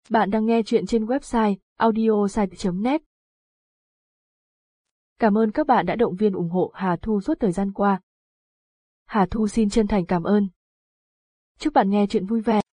Bạn đang nghe chuyện trên website audiosite.net. Cảm ơn các bạn đã động viên ủng hộ Hà Thu suốt thời gian qua. Hà Thu xin chân thành cảm ơn. Chúc bạn nghe chuyện vui vẻ.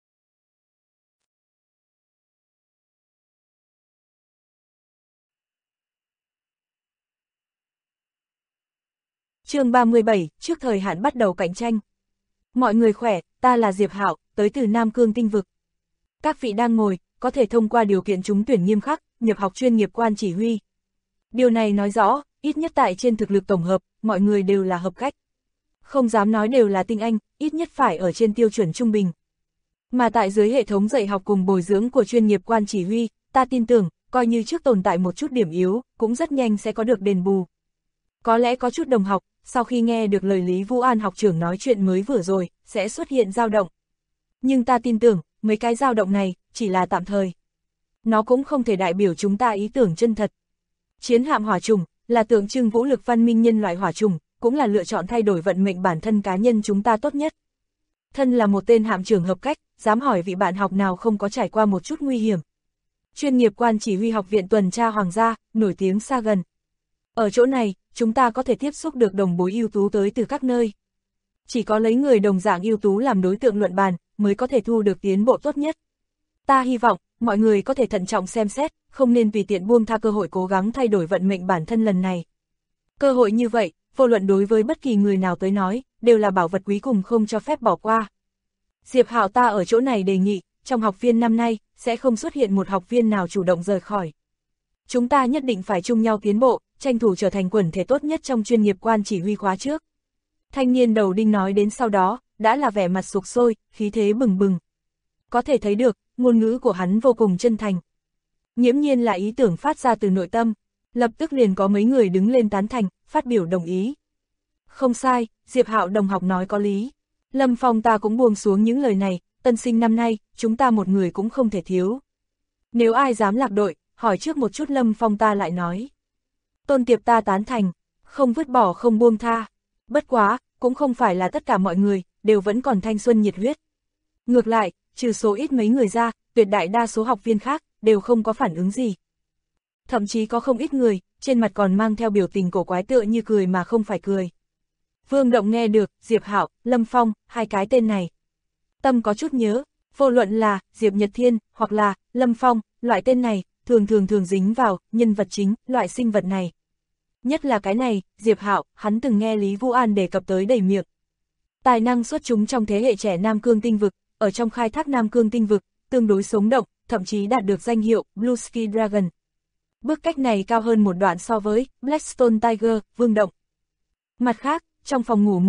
Chương 37, trước thời hạn bắt đầu cạnh tranh. Mọi người khỏe, ta là Diệp Hạo, tới từ Nam Cương tinh vực. Các vị đang ngồi, có thể thông qua điều kiện trúng tuyển nghiêm khắc, nhập học chuyên nghiệp quan chỉ huy. Điều này nói rõ, ít nhất tại trên thực lực tổng hợp, mọi người đều là hợp cách. Không dám nói đều là tinh anh, ít nhất phải ở trên tiêu chuẩn trung bình. Mà tại dưới hệ thống dạy học cùng bồi dưỡng của chuyên nghiệp quan chỉ huy, ta tin tưởng, coi như trước tồn tại một chút điểm yếu, cũng rất nhanh sẽ có được đền bù. Có lẽ có chút đồng học, sau khi nghe được lời Lý Vũ An học trưởng nói chuyện mới vừa rồi, sẽ xuất hiện dao động. Nhưng ta tin tưởng, mấy cái dao động này, chỉ là tạm thời. Nó cũng không thể đại biểu chúng ta ý tưởng chân thật. Chiến hạm hỏa trùng, là tượng trưng vũ lực văn minh nhân loại hỏa trùng, cũng là lựa chọn thay đổi vận mệnh bản thân cá nhân chúng ta tốt nhất. Thân là một tên hạm trưởng hợp cách, dám hỏi vị bạn học nào không có trải qua một chút nguy hiểm. Chuyên nghiệp quan chỉ huy học viện tuần tra hoàng gia, nổi tiếng xa gần. Ở chỗ này, chúng ta có thể tiếp xúc được đồng bối ưu tú tới từ các nơi. Chỉ có lấy người đồng dạng ưu tú làm đối tượng luận bàn, mới có thể thu được tiến bộ tốt nhất. Ta hy vọng, mọi người có thể thận trọng xem xét, không nên tùy tiện buông tha cơ hội cố gắng thay đổi vận mệnh bản thân lần này. Cơ hội như vậy, vô luận đối với bất kỳ người nào tới nói, đều là bảo vật quý cùng không cho phép bỏ qua. Diệp Hạo ta ở chỗ này đề nghị, trong học viên năm nay, sẽ không xuất hiện một học viên nào chủ động rời khỏi. Chúng ta nhất định phải chung nhau tiến bộ, tranh thủ trở thành quần thể tốt nhất trong chuyên nghiệp quan chỉ huy khóa trước. Thanh niên đầu đinh nói đến sau đó, đã là vẻ mặt sục sôi, khí thế bừng bừng. Có thể thấy được, ngôn ngữ của hắn vô cùng chân thành. Nghiễm nhiên là ý tưởng phát ra từ nội tâm, lập tức liền có mấy người đứng lên tán thành, phát biểu đồng ý. Không sai, Diệp Hạo đồng học nói có lý. Lâm Phong ta cũng buông xuống những lời này, tân sinh năm nay, chúng ta một người cũng không thể thiếu. Nếu ai dám lạc đội, hỏi trước một chút Lâm Phong ta lại nói. Tôn Tiệp ta tán thành, không vứt bỏ không buông tha. Bất quá, cũng không phải là tất cả mọi người, đều vẫn còn thanh xuân nhiệt huyết. Ngược lại, trừ số ít mấy người ra, tuyệt đại đa số học viên khác, đều không có phản ứng gì. Thậm chí có không ít người, trên mặt còn mang theo biểu tình cổ quái tựa như cười mà không phải cười. Vương Động nghe được, Diệp Hạo, Lâm Phong, hai cái tên này. Tâm có chút nhớ, vô luận là Diệp Nhật Thiên, hoặc là Lâm Phong, loại tên này, thường dính vào nhân vật chính, loại sinh vật này. Nhất là cái này, Diệp Hạo, hắn từng nghe Lý Vũ An đề cập tới đầy miệng. Tài năng xuất chúng trong thế hệ trẻ Nam Cương tinh vực, ở trong khai thác Nam Cương tinh vực, tương đối sống động, thậm chí đạt được danh hiệu Blue Ski Dragon. Bước cách này cao hơn một đoạn so với Blackstone Tiger, Vương Động. Mặt khác, trong phòng ngủ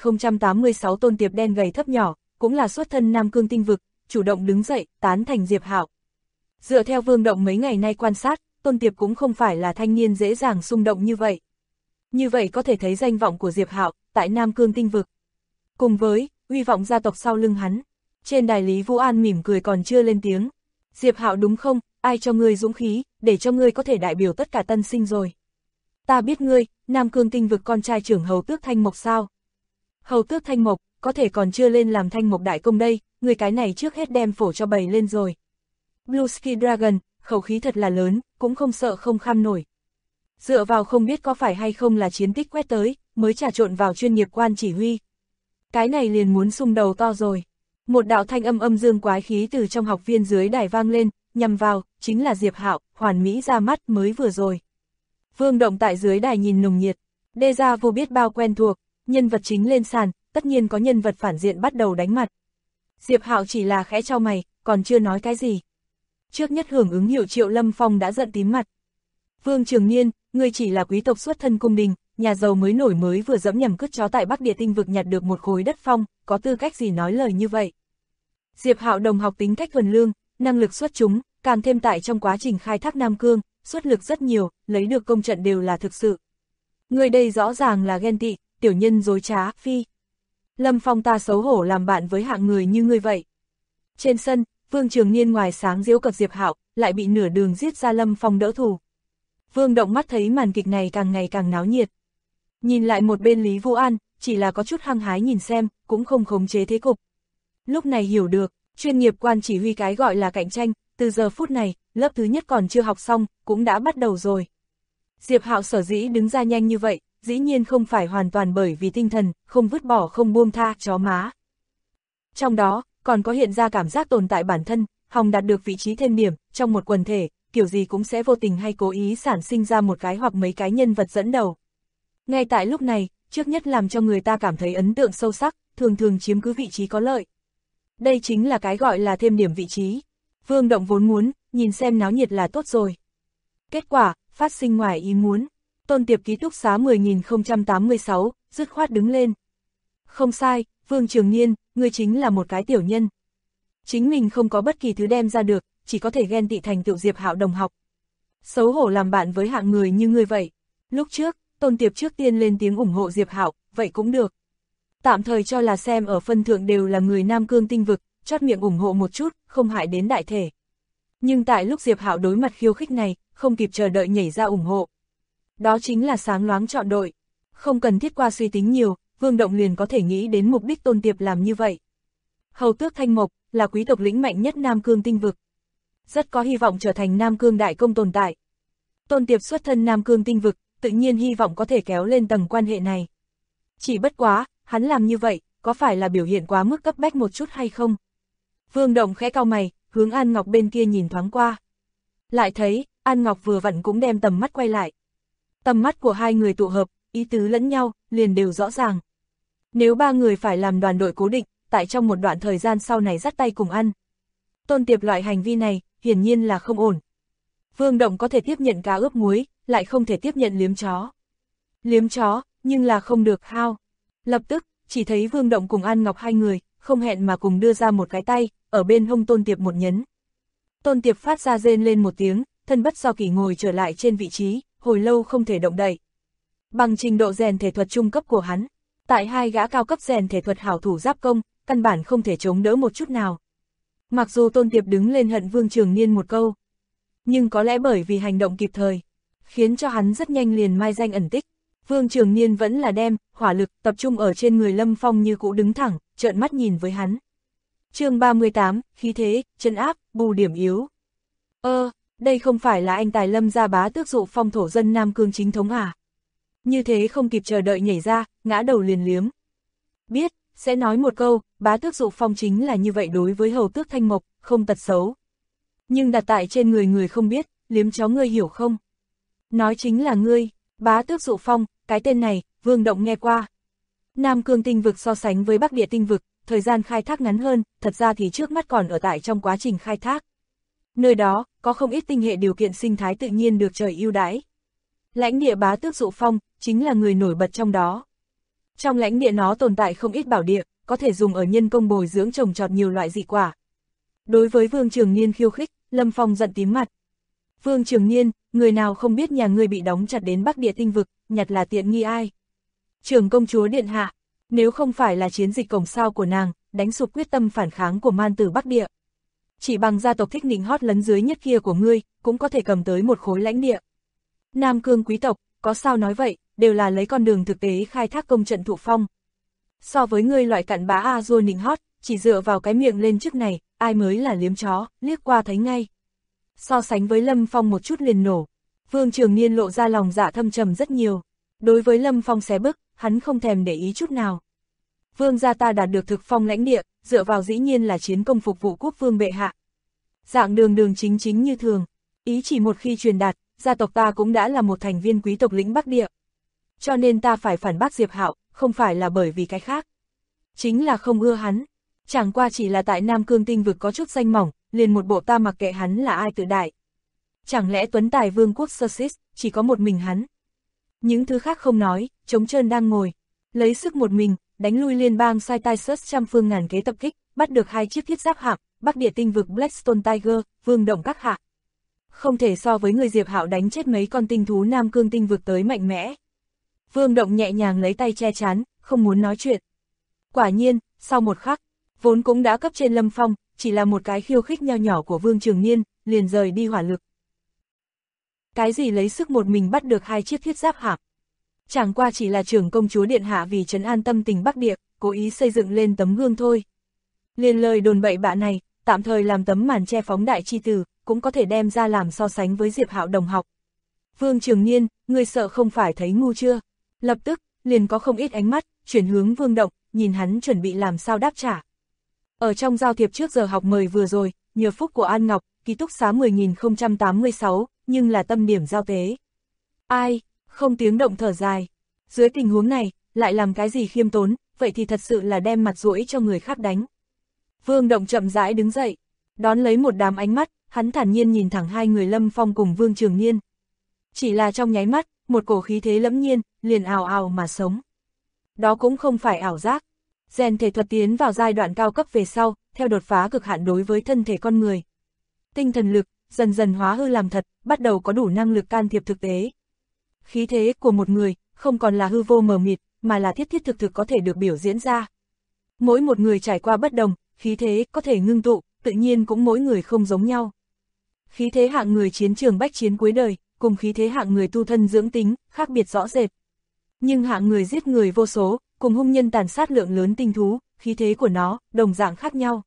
10.086 Tôn Tiệp đen gầy thấp nhỏ, cũng là xuất thân Nam Cương tinh vực, chủ động đứng dậy, tán thành Diệp Hạo. Dựa theo Vương Động mấy ngày nay quan sát, Tôn Tiệp cũng không phải là thanh niên dễ dàng xung động như vậy. Như vậy có thể thấy danh vọng của Diệp Hạo tại Nam Cương tinh vực. Cùng với uy vọng gia tộc sau lưng hắn. Trên đài Lý Vũ An mỉm cười còn chưa lên tiếng. Diệp Hạo đúng không, ai cho ngươi dũng khí, để cho ngươi có thể đại biểu tất cả tân sinh rồi. Ta biết ngươi, Nam Cương tinh vực con trai trưởng Hầu Tước Thanh Mộc sao. Hầu Tước Thanh Mộc, có thể còn chưa lên làm Thanh Mộc đại công đây, ngươi cái này trước hết đem phổ cho bầy lên rồi. Blue Ski Dragon, khẩu khí thật là lớn, cũng không sợ không kham nổi. Dựa vào không biết có phải hay không là chiến tích quét tới, mới trà trộn vào chuyên nghiệp quan chỉ huy. Cái này liền muốn sung đầu to rồi. Một đạo thanh âm dương quái khí từ trong học viên dưới đài vang lên, nhằm vào, chính là Diệp Hạo, hoàn mỹ ra mắt mới vừa rồi. Vương Động tại dưới đài nhìn nồng nhiệt, déjà vu biết bao quen thuộc, nhân vật chính lên sàn, tất nhiên có nhân vật phản diện bắt đầu đánh mặt. Diệp Hạo chỉ là khẽ chau mày, còn chưa nói cái gì. Trước nhất hưởng ứng hiệu Triệu Lâm Phong đã giận tím mặt. Vương Trường Niên, ngươi chỉ là quý tộc xuất thân cung đình, nhà giàu mới nổi mới vừa dẫm nhầm cứt chó tại Bắc Địa tinh vực nhặt được một khối đất phong, có tư cách gì nói lời như vậy. Diệp Hạo đồng học tính cách thuần lương, năng lực xuất chúng, càng thêm tại trong quá trình khai thác Nam Cương, xuất lực rất nhiều, lấy được công trận đều là thực sự. Người đây rõ ràng là ghen tị, tiểu nhân dối trá, phi. Lâm Phong ta xấu hổ làm bạn với hạng người như ngươi vậy. Trên sân, Vương Trường Niên ngoài sáng giễu cợt Diệp Hạo, lại bị nửa đường giết ra Lâm Phong đỡ thù. Vương Động mắt thấy màn kịch này càng ngày càng náo nhiệt. Nhìn lại một bên Lý Vũ An, chỉ là có chút hăng hái nhìn xem, cũng không khống chế thế cục. Lúc này hiểu được, chuyên nghiệp quan chỉ huy cái gọi là cạnh tranh, từ giờ phút này, lớp thứ nhất còn chưa học xong, cũng đã bắt đầu rồi. Diệp Hạo sở dĩ đứng ra nhanh như vậy, dĩ nhiên không phải hoàn toàn bởi vì tinh thần, không vứt bỏ không buông tha, chó má. Trong đó, còn có hiện ra cảm giác tồn tại bản thân, hòng đạt được vị trí thêm điểm, trong một quần thể, kiểu gì cũng sẽ vô tình hay cố ý sản sinh ra một cái hoặc mấy cái nhân vật dẫn đầu. Ngay tại lúc này, trước nhất làm cho người ta cảm thấy ấn tượng sâu sắc, thường thường chiếm cứ vị trí có lợi. Đây chính là cái gọi là thêm điểm vị trí. Vương Động vốn muốn, nhìn xem náo nhiệt là tốt rồi. Kết quả, phát sinh ngoài ý muốn. Tôn Tiệp ký túc xá 10.086, dứt khoát đứng lên. Không sai, Vương Trường Niên, ngươi chính là một cái tiểu nhân. Chính mình không có bất kỳ thứ đem ra được, chỉ có thể ghen tị thành tựu Diệp Hạo đồng học. Xấu hổ làm bạn với hạng người như ngươi vậy. Lúc trước, Tôn Tiệp trước tiên lên tiếng ủng hộ Diệp Hạo, vậy cũng được. Tạm thời cho là xem ở phân thượng đều là người Nam Cương tinh vực, chót miệng ủng hộ một chút, không hại đến đại thể. Nhưng tại lúc Diệp Hạo đối mặt khiêu khích này, không kịp chờ đợi nhảy ra ủng hộ. Đó chính là sáng loáng chọn đội. Không cần thiết qua suy tính nhiều, Vương Động liền có thể nghĩ đến mục đích Tôn Tiệp làm như vậy. Hầu tước Thanh Mộc là quý tộc lĩnh mạnh nhất Nam Cương tinh vực. Rất có hy vọng trở thành Nam Cương đại công tồn tại. Tôn Tiệp xuất thân Nam Cương tinh vực, tự nhiên hy vọng có thể kéo lên tầng quan hệ này. Chỉ bất quá, hắn làm như vậy, có phải là biểu hiện quá mức cấp bách một chút hay không? Vương Động khẽ cau mày, hướng An Ngọc bên kia nhìn thoáng qua. Lại thấy, An Ngọc vừa vặn cũng đem tầm mắt quay lại. Tầm mắt của hai người tụ hợp, ý tứ lẫn nhau, liền đều rõ ràng. Nếu ba người phải làm đoàn đội cố định, tại trong một đoạn thời gian sau này dắt tay cùng ăn. Tôn Tiệp loại hành vi này, hiển nhiên là không ổn. Vương Động có thể tiếp nhận cá ướp muối, lại không thể tiếp nhận liếm chó. Liếm chó, nhưng là không được hao. Lập tức, chỉ thấy Vương Động cùng An Ngọc hai người, không hẹn mà cùng đưa ra một cái tay, ở bên hông Tôn Tiệp một nhấn. Tôn Tiệp phát ra rên lên một tiếng, thân bất do kỷ ngồi trở lại trên vị trí, hồi lâu không thể động đậy. Bằng trình độ rèn thể thuật trung cấp của hắn, tại hai gã cao cấp rèn thể thuật hảo thủ giáp công, căn bản không thể chống đỡ một chút nào. Mặc dù Tôn Tiệp đứng lên hận Vương Trường Niên một câu, nhưng có lẽ bởi vì hành động kịp thời, khiến cho hắn rất nhanh liền mai danh ẩn tích. Vương Trường Niên vẫn là đem hỏa lực tập trung ở trên người Lâm Phong như cũ đứng thẳng, trợn mắt nhìn với hắn. Chương 38, khí thế, trấn áp, bù điểm yếu. Đây không phải là anh tài Lâm gia bá tước dụ phong thổ dân Nam Cương chính thống à? Như thế không kịp chờ đợi nhảy ra, ngã đầu liền liếm. Biết, sẽ nói một câu, bá tước dụ phong chính là như vậy đối với hầu tước Thanh Mộc, không tật xấu. Nhưng đặt tại trên người người không biết, liếm chó ngươi hiểu không? Nói chính là ngươi, bá tước dụ phong, cái tên này, Vương Động nghe qua. Nam Cương tinh vực so sánh với Bắc Địa tinh vực, thời gian khai thác ngắn hơn, thật ra thì trước mắt còn ở tại trong quá trình khai thác. Nơi đó, có không ít tinh hệ điều kiện sinh thái tự nhiên được trời ưu đãi. Lãnh địa bá tước dụ phong, chính là người nổi bật trong đó. Trong lãnh địa nó tồn tại không ít bảo địa, có thể dùng ở nhân công bồi dưỡng trồng trọt nhiều loại dị quả. Đối với Vương Trường Niên khiêu khích, Lâm Phong giận tím mặt. Vương Trường Niên, người nào không biết nhà ngươi bị đóng chặt đến Bắc Địa tinh vực, nhặt là tiện nghi ai? Trưởng công chúa điện hạ, nếu không phải là chiến dịch cổng sao của nàng, đánh sụp quyết tâm phản kháng của man tử Bắc Địa. Chỉ bằng gia tộc thích nịnh hót lấn dưới nhất kia của ngươi, cũng có thể cầm tới một khối lãnh địa. Nam Cương quý tộc, có sao nói vậy, đều là lấy con đường thực tế khai thác công trận thụ phong. So với ngươi loại cặn bã A-dua nịnh hót, chỉ dựa vào cái miệng lên chức này, ai mới là liếm chó, liếc qua thấy ngay. So sánh với Lâm Phong một chút liền nổ, Vương Trường Niên lộ ra lòng dạ thâm trầm rất nhiều. Đối với Lâm Phong xé bức, hắn không thèm để ý chút nào. Vương gia ta đạt được thực phong lãnh địa, dựa vào dĩ nhiên là chiến công phục vụ quốc vương bệ hạ. Dạng đường đường chính chính như thường, ý chỉ một khi truyền đạt, gia tộc ta cũng đã là một thành viên quý tộc lĩnh Bắc Địa. Cho nên ta phải phản bác Diệp Hạo, không phải là bởi vì cái khác. Chính là không ưa hắn, chẳng qua chỉ là tại Nam Cương tinh vực có chút danh mỏng, liền một bộ ta mặc kệ hắn là ai tự đại. Chẳng lẽ Tuấn Tài Vương quốc Sussex, chỉ có một mình hắn? Những thứ khác không nói, trống trơn đang ngồi, lấy sức một mình, đánh lui liên bang sai Tisus trăm phương ngàn kế tập kích, bắt được 2 chiếc thiết giáp hạm, Bắc Địa tinh vực Blackstone Tiger, Vương Động các hạ. Không thể so với người Diệp Hạo đánh chết mấy con tinh thú Nam Cương tinh vực tới mạnh mẽ. Vương Động nhẹ nhàng lấy tay che chắn, không muốn nói chuyện. Quả nhiên, sau một khắc, vốn cũng đã cấp trên Lâm Phong, chỉ là một cái khiêu khích nho nhỏ của Vương Trường Niên, liền rời đi hỏa lực. Cái gì lấy sức một mình bắt được 2 chiếc thiết giáp hạm? Chẳng qua chỉ là trưởng công chúa điện hạ vì trấn an tâm tình Bắc Địa, cố ý xây dựng lên tấm gương thôi. Liền lời đồn bậy bạ này, tạm thời làm tấm màn che phóng đại chi tử, cũng có thể đem ra làm so sánh với Diệp Hạo đồng học. Vương Trường Niên, ngươi sợ không phải thấy ngu chưa? Lập tức, liền có không ít ánh mắt, chuyển hướng Vương Động, nhìn hắn chuẩn bị làm sao đáp trả. Ở trong giao thiệp trước giờ học mời vừa rồi, nhờ phúc của An Ngọc, ký túc xá 10.086, nhưng là tâm điểm giao tế. Ai, không tiếng động thở dài. Dưới tình huống này, lại làm cái gì khiêm tốn, vậy thì thật sự là đem mặt duỗi cho người khác đánh. Vương Động chậm rãi đứng dậy, đón lấy một đám ánh mắt, hắn thản nhiên nhìn thẳng hai người Lâm Phong cùng Vương Trường Niên. Chỉ là trong nháy mắt, một cổ khí thế lẫm nhiên, liền ào ào mà sống. Đó cũng không phải ảo giác. Rèn thể thuật tiến vào giai đoạn cao cấp về sau, theo đột phá cực hạn đối với thân thể con người. Tinh thần lực, dần dần hóa hư làm thật, bắt đầu có đủ năng lực can thiệp thực tế. Khí thế của một người, không còn là hư vô mờ mịt, mà là thiết thiết thực thực có thể được biểu diễn ra. Mỗi một người trải qua bất đồng, khí thế có thể ngưng tụ, tự nhiên cũng mỗi người không giống nhau. Khí thế hạng người chiến trường bách chiến cuối đời, cùng khí thế hạng người tu thân dưỡng tính, khác biệt rõ rệt. Nhưng hạng người giết người vô số, cùng hung nhân tàn sát lượng lớn tinh thú, khí thế của nó, đồng dạng khác nhau.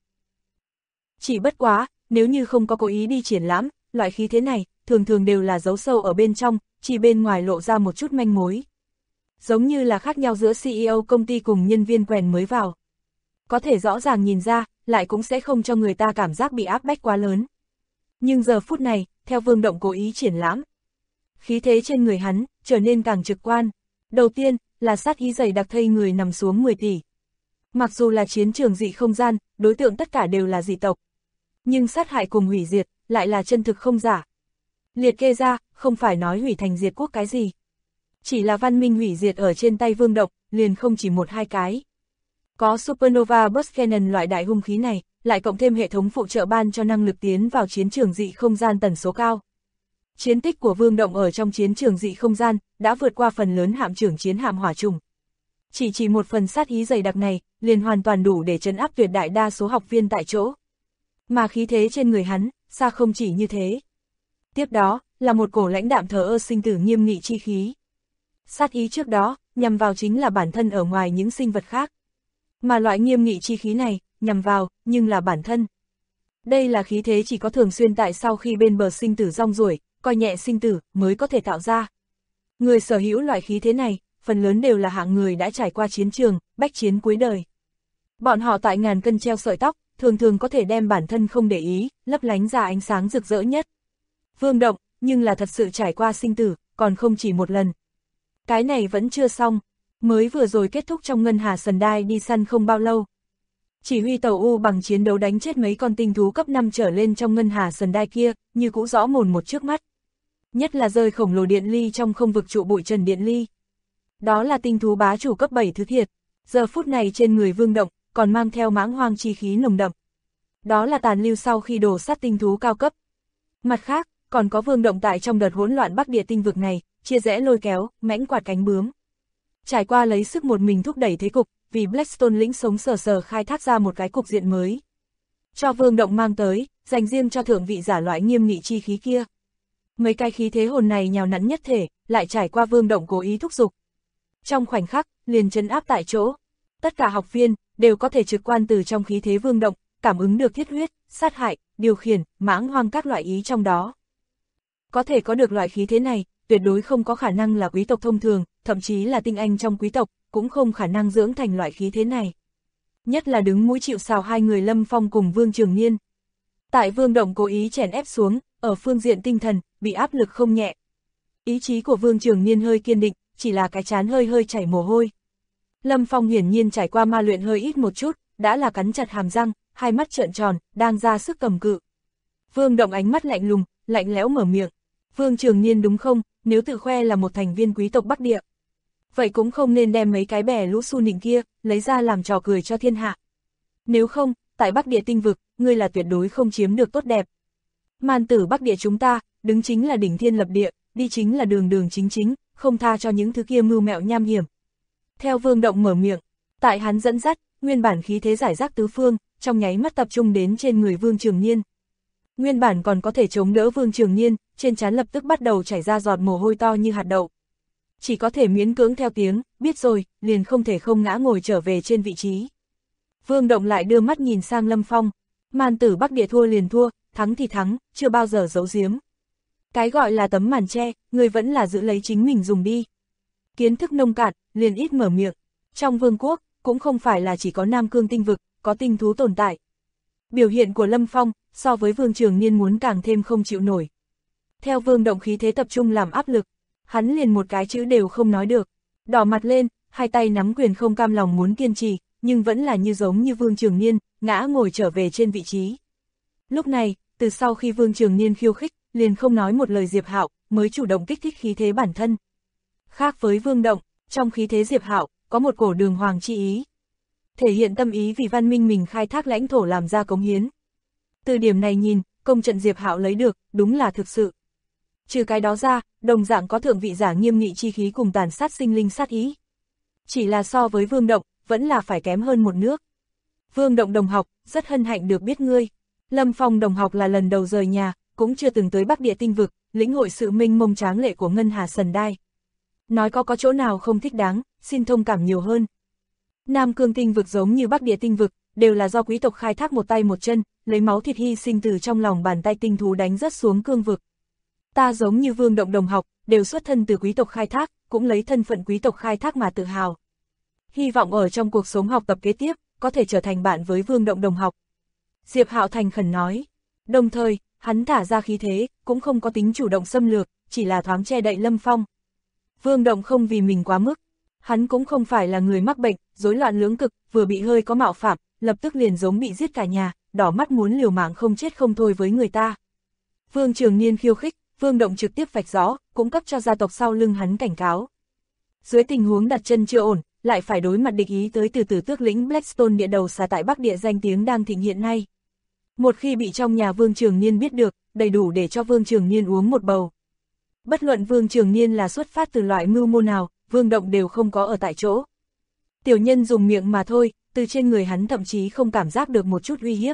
Chỉ bất quá, nếu như không có cố ý đi triển lãm, loại khí thế này, thường thường đều là giấu sâu ở bên trong, chỉ bên ngoài lộ ra một chút manh mối. Giống như là khác nhau giữa CEO công ty cùng nhân viên quèn mới vào. Có thể rõ ràng nhìn ra, lại cũng sẽ không cho người ta cảm giác bị áp bách quá lớn. Nhưng giờ phút này, theo Vương Động cố ý triển lãm, khí thế trên người hắn, trở nên càng trực quan. Đầu tiên, là sát ý dày đặc thây người nằm xuống 10 tỷ. Mặc dù là chiến trường dị không gian, đối tượng tất cả đều là dị tộc. Nhưng sát hại cùng hủy diệt, lại là chân thực không giả. Liệt kê ra, không phải nói hủy thành diệt quốc cái gì. Chỉ là văn minh hủy diệt ở trên tay Vương Động, liền không chỉ một hai cái. Có Supernova Burst Cannon loại đại hung khí này, lại cộng thêm hệ thống phụ trợ ban cho năng lực tiến vào chiến trường dị không gian tần số cao. Chiến tích của Vương Động ở trong chiến trường dị không gian, đã vượt qua phần lớn hạm trưởng chiến hạm hỏa trùng. Chỉ một phần sát ý dày đặc này, liền hoàn toàn đủ để trấn áp tuyệt đại đa số học viên tại chỗ. Mà khí thế trên người hắn, xa không chỉ như thế. Tiếp đó, là một cổ lãnh đạm thờ ơ sinh tử nghiêm nghị chi khí. Sát ý trước đó, nhằm vào chính là bản thân ở ngoài những sinh vật khác. Mà loại nghiêm nghị chi khí này, nhằm vào, nhưng là bản thân. Đây là khí thế chỉ có thường xuyên tại sau khi bên bờ sinh tử rong ruổi, coi nhẹ sinh tử, mới có thể tạo ra. Người sở hữu loại khí thế này, phần lớn đều là hạng người đã trải qua chiến trường, bách chiến cuối đời. Bọn họ tại ngàn cân treo sợi tóc, thường thường có thể đem bản thân không để ý, lấp lánh ra ánh sáng rực rỡ nhất. Vương Động, nhưng là thật sự trải qua sinh tử, còn không chỉ một lần. Cái này vẫn chưa xong, mới vừa rồi kết thúc trong ngân hà sần đai đi săn không bao lâu. Chỉ huy tàu U bằng chiến đấu đánh chết mấy con tinh thú cấp 5 trở lên trong ngân hà sần đai kia, như cũ rõ mồn một trước mắt. Nhất là rơi khổng lồ điện ly trong không vực trụ bụi trần điện ly. Đó là tinh thú bá chủ cấp 7 thứ thiệt, giờ phút này trên người Vương Động, còn mang theo mãng hoang chi khí nồng đậm. Đó là tàn lưu sau khi đổ sát tinh thú cao cấp. Mặt khác, còn có Vương Động tại trong đợt hỗn loạn Bắc Địa tinh vực này, chia rẽ lôi kéo, mãnh quạt cánh bướm. Trải qua lấy sức một mình thúc đẩy thế cục, vì Blackstone lĩnh sống sờ sờ khai thác ra một cái cục diện mới. Cho Vương Động mang tới, dành riêng cho thượng vị giả loại nghiêm nghị chi khí kia. Mấy cái khí thế hồn này nhào nặn nhất thể, lại trải qua Vương Động cố ý thúc giục. Trong khoảnh khắc, liền trấn áp tại chỗ. Tất cả học viên, đều có thể trực quan từ trong khí thế Vương Động, cảm ứng được thiết huyết, sát hại, điều khiển, mãng hoang các loại ý trong đó. Có thể có được loại khí thế này, tuyệt đối không có khả năng là quý tộc thông thường, thậm chí là tinh anh trong quý tộc, cũng không khả năng dưỡng thành loại khí thế này. Nhất là đứng mũi chịu sào hai người Lâm Phong cùng Vương Trường Niên. Tại Vương Động cố ý chèn ép xuống, ở phương diện tinh thần, bị áp lực không nhẹ. Ý chí của Vương Trường Niên hơi kiên định, chỉ là cái trán hơi chảy mồ hôi. Lâm Phong hiển nhiên trải qua ma luyện hơi ít một chút, đã là cắn chặt hàm răng, hai mắt trợn tròn, đang ra sức cầm cự. Vương Động ánh mắt lạnh lùng, lạnh lẽo mở miệng. Vương Trường Niên đúng không, nếu tự khoe là một thành viên quý tộc Bắc Địa. Vậy cũng không nên đem mấy cái bè lũ su nịnh kia, lấy ra làm trò cười cho thiên hạ. Nếu không, tại Bắc Địa tinh vực, ngươi là tuyệt đối không chiếm được tốt đẹp. Man tử Bắc Địa chúng ta, đứng chính là đỉnh thiên lập địa, đi chính là đường chính, không tha cho những thứ kia mưu mẹo nham hiểm. Theo Vương Động mở miệng, tại hắn dẫn dắt, nguyên bản khí thế giải rác tứ phương, trong nháy mắt tập trung đến trên người Vương Trường Niên. Nguyên bản còn có thể chống đỡ Vương Trường Niên, trên trán lập tức bắt đầu chảy ra giọt mồ hôi to như hạt đậu. Chỉ có thể miễn cưỡng theo tiếng, biết rồi, liền không thể không ngã ngồi trở về trên vị trí. Vương Động lại đưa mắt nhìn sang Lâm Phong, Man tử Bắc Địa thua liền thua, thắng thì thắng, chưa bao giờ giấu giếm. Cái gọi là tấm màn che, người vẫn là giữ lấy chính mình dùng đi. Kiến thức nông cạn, liền ít mở miệng. Trong vương quốc, cũng không phải là chỉ có Nam Cương tinh vực, có tinh thú tồn tại. Biểu hiện của Lâm Phong, so với Vương Trường Niên muốn càng thêm không chịu nổi. Theo Vương Động khí thế tập trung làm áp lực, hắn liền một cái chữ đều không nói được. Đỏ mặt lên, hai tay nắm quyền không cam lòng muốn kiên trì, nhưng vẫn là giống như Vương Trường Niên, ngã ngồi trở về trên vị trí. Lúc này, từ sau khi Vương Trường Niên khiêu khích, liền không nói một lời Diệp Hạo, mới chủ động kích thích khí thế bản thân. Khác với Vương Động, trong khí thế Diệp Hạo có một cổ đường hoàng chi ý. Thể hiện tâm ý vì văn minh mình khai thác lãnh thổ làm ra cống hiến. Từ điểm này nhìn, công trận Diệp Hạo lấy được, đúng là thực sự. Trừ cái đó ra, đồng dạng có thượng vị giả nghiêm nghị chi khí cùng tàn sát sinh linh sát ý. Chỉ là so với Vương Động, vẫn là phải kém hơn một nước. Vương Động đồng học, rất hân hạnh được biết ngươi. Lâm Phong đồng học là lần đầu rời nhà, cũng chưa từng tới Bắc Địa tinh vực, lĩnh hội sự mênh mông tráng lệ của Ngân Hà Sần Đai. Nói có chỗ nào không thích đáng, xin thông cảm nhiều hơn. Nam Cương tinh vực giống như Bắc Địa tinh vực, đều là do quý tộc khai thác một tay một chân, lấy máu thịt hy sinh từ trong lòng bàn tay tinh thú đánh rất xuống cương vực. Ta giống như Vương Động đồng học, đều xuất thân từ quý tộc khai thác, cũng lấy thân phận quý tộc khai thác mà tự hào. Hy vọng ở trong cuộc sống học tập kế tiếp, có thể trở thành bạn với Vương Động đồng học. Diệp Hạo thành khẩn nói. Đồng thời, hắn thả ra khí thế, cũng không có tính chủ động xâm lược, chỉ là thoáng che đậy Lâm Phong. Vương Động không vì mình quá mức. Hắn cũng không phải là người mắc bệnh, rối loạn lưỡng cực, vừa bị hơi có mạo phạm, lập tức liền giống bị giết cả nhà, đỏ mắt muốn liều mạng không chết không thôi với người ta. Vương Trường Niên khiêu khích, Vương Động trực tiếp vạch rõ, cũng cấp cho gia tộc sau lưng hắn cảnh cáo. Dưới tình huống đặt chân chưa ổn, lại phải đối mặt địch ý tới từ Tử Tước lĩnh Blackstone địa đầu xà tại Bắc Địa danh tiếng đang thịnh hiện nay. Một khi bị trong nhà Vương Trường Niên biết được, đầy đủ để cho Vương Trường Niên uống một bầu. Bất luận Vương Trường Niên là xuất phát từ loại mưu mô nào, Vương Động đều không có ở tại chỗ. Tiểu nhân dùng miệng mà thôi, từ trên người hắn thậm chí không cảm giác được một chút uy hiếp.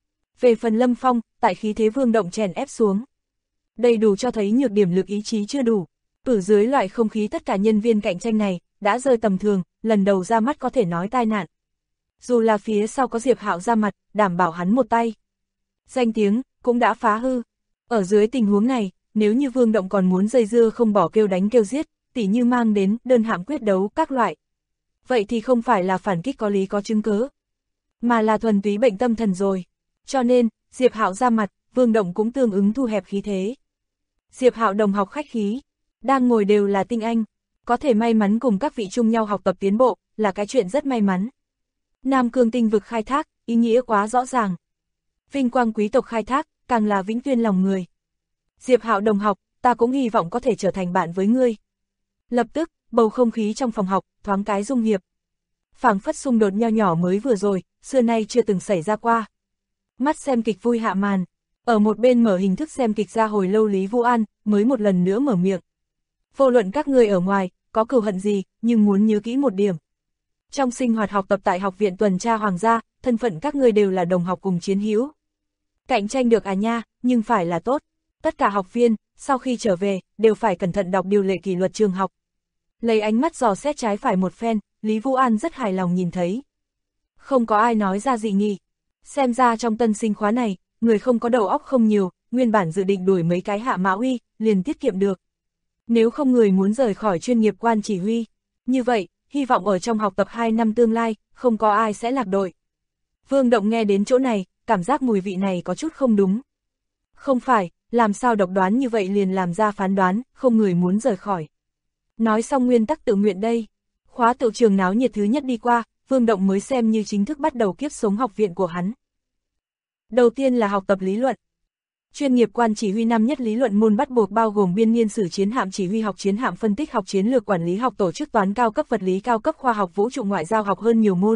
Về phần Lâm Phong, tại khí thế Vương Động chèn ép xuống. Đầy đủ cho thấy nhược điểm lực ý chí chưa đủ. Ở dưới loại không khí tất cả nhân viên cạnh tranh này, đã rơi tầm thường, lần đầu ra mắt có thể nói tai nạn. Dù là phía sau có Diệp Hạo ra mặt, đảm bảo hắn một tay. Danh tiếng, cũng đã phá hư. Ở dưới tình huống này, nếu như Vương Động còn muốn dây dưa không bỏ kêu đánh kêu giết, tỉ như mang đến đơn hạng quyết đấu các loại. Vậy thì không phải là phản kích có lý có chứng cớ, mà là thuần túy bệnh tâm thần rồi. Cho nên, Diệp Hạo ra mặt, Vương Động cũng tương ứng thu hẹp khí thế. Diệp Hạo đồng học khách khí, đang ngồi đều là tinh anh, có thể may mắn cùng các vị chung nhau học tập tiến bộ, là cái chuyện rất may mắn. Nam Cương tinh vực khai thác, ý nghĩa quá rõ ràng. Vinh quang quý tộc khai thác, càng là vĩnh tuyên lòng người. Diệp Hạo đồng học, ta cũng hy vọng có thể trở thành bạn với ngươi. Lập tức, bầu không khí trong phòng học, thoáng cái dung hiệp. Phảng phất xung đột nho nhỏ mới vừa rồi, xưa nay chưa từng xảy ra qua. Mắt xem kịch vui hạ màn, ở một bên mở hình thức xem kịch ra hồi lâu Lý Vũ An, mới một lần nữa mở miệng. Vô luận các người ở ngoài, có cừu hận gì, nhưng muốn nhớ kỹ một điểm. Trong sinh hoạt học tập tại học viện tuần tra hoàng gia, thân phận các người đều là đồng học cùng chiến hữu. Cạnh tranh được à nha, nhưng phải là tốt. Tất cả học viên, sau khi trở về, đều phải cẩn thận đọc điều lệ kỷ luật trường học. Lấy ánh mắt dò xét trái phải một phen, Lý Vũ An rất hài lòng nhìn thấy. Không có ai nói ra dị nghị. Xem ra trong tân sinh khóa này, người không có đầu óc không nhiều, nguyên bản dự định đuổi mấy cái hạ mã uy, liền tiết kiệm được. Nếu không người muốn rời khỏi chuyên nghiệp quan chỉ huy. Như vậy, hy vọng ở trong học tập 2 năm tương lai, không có ai sẽ lạc đội. Vương Động nghe đến chỗ này, cảm giác mùi vị này có chút không đúng. Không phải, làm sao độc đoán như vậy liền làm ra phán đoán, không người muốn rời khỏi. Nói xong nguyên tắc tự nguyện đây. Khóa tự trường náo nhiệt thứ nhất đi qua, Vương Động mới xem như chính thức bắt đầu kiếp sống học viện của hắn. Đầu tiên là học tập lý luận. Chuyên nghiệp quan chỉ huy năm nhất lý luận môn bắt buộc bao gồm biên niên sử chiến hạm chỉ huy học chiến hạm phân tích học chiến lược quản lý học tổ chức toán cao cấp vật lý cao cấp khoa học vũ trụ ngoại giao học hơn nhiều môn.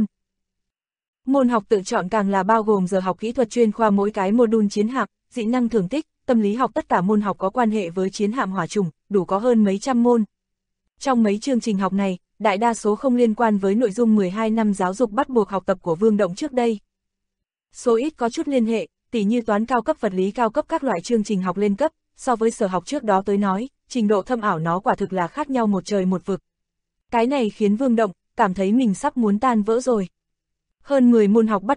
Môn học tự chọn càng là bao gồm giờ học kỹ thuật chuyên khoa mỗi cái module chiến hạm, dị năng thường tích, tâm lý học tất cả môn học có quan hệ với chiến hạm hỏa trùng, đủ có hơn mấy trăm môn. Trong mấy chương trình học này, đại đa số không liên quan với nội dung 12 năm giáo dục bắt buộc học tập của Vương Động trước đây. Số ít có chút liên hệ, tỉ như toán cao cấp vật lý cao cấp các loại chương trình học lên cấp, so với sở học trước đó tới nói, trình độ thâm ảo nó quả thực là khác nhau một trời một vực. Cái này khiến Vương Động cảm thấy mình sắp muốn tan vỡ rồi. Hơn 10 môn học bắt buộc,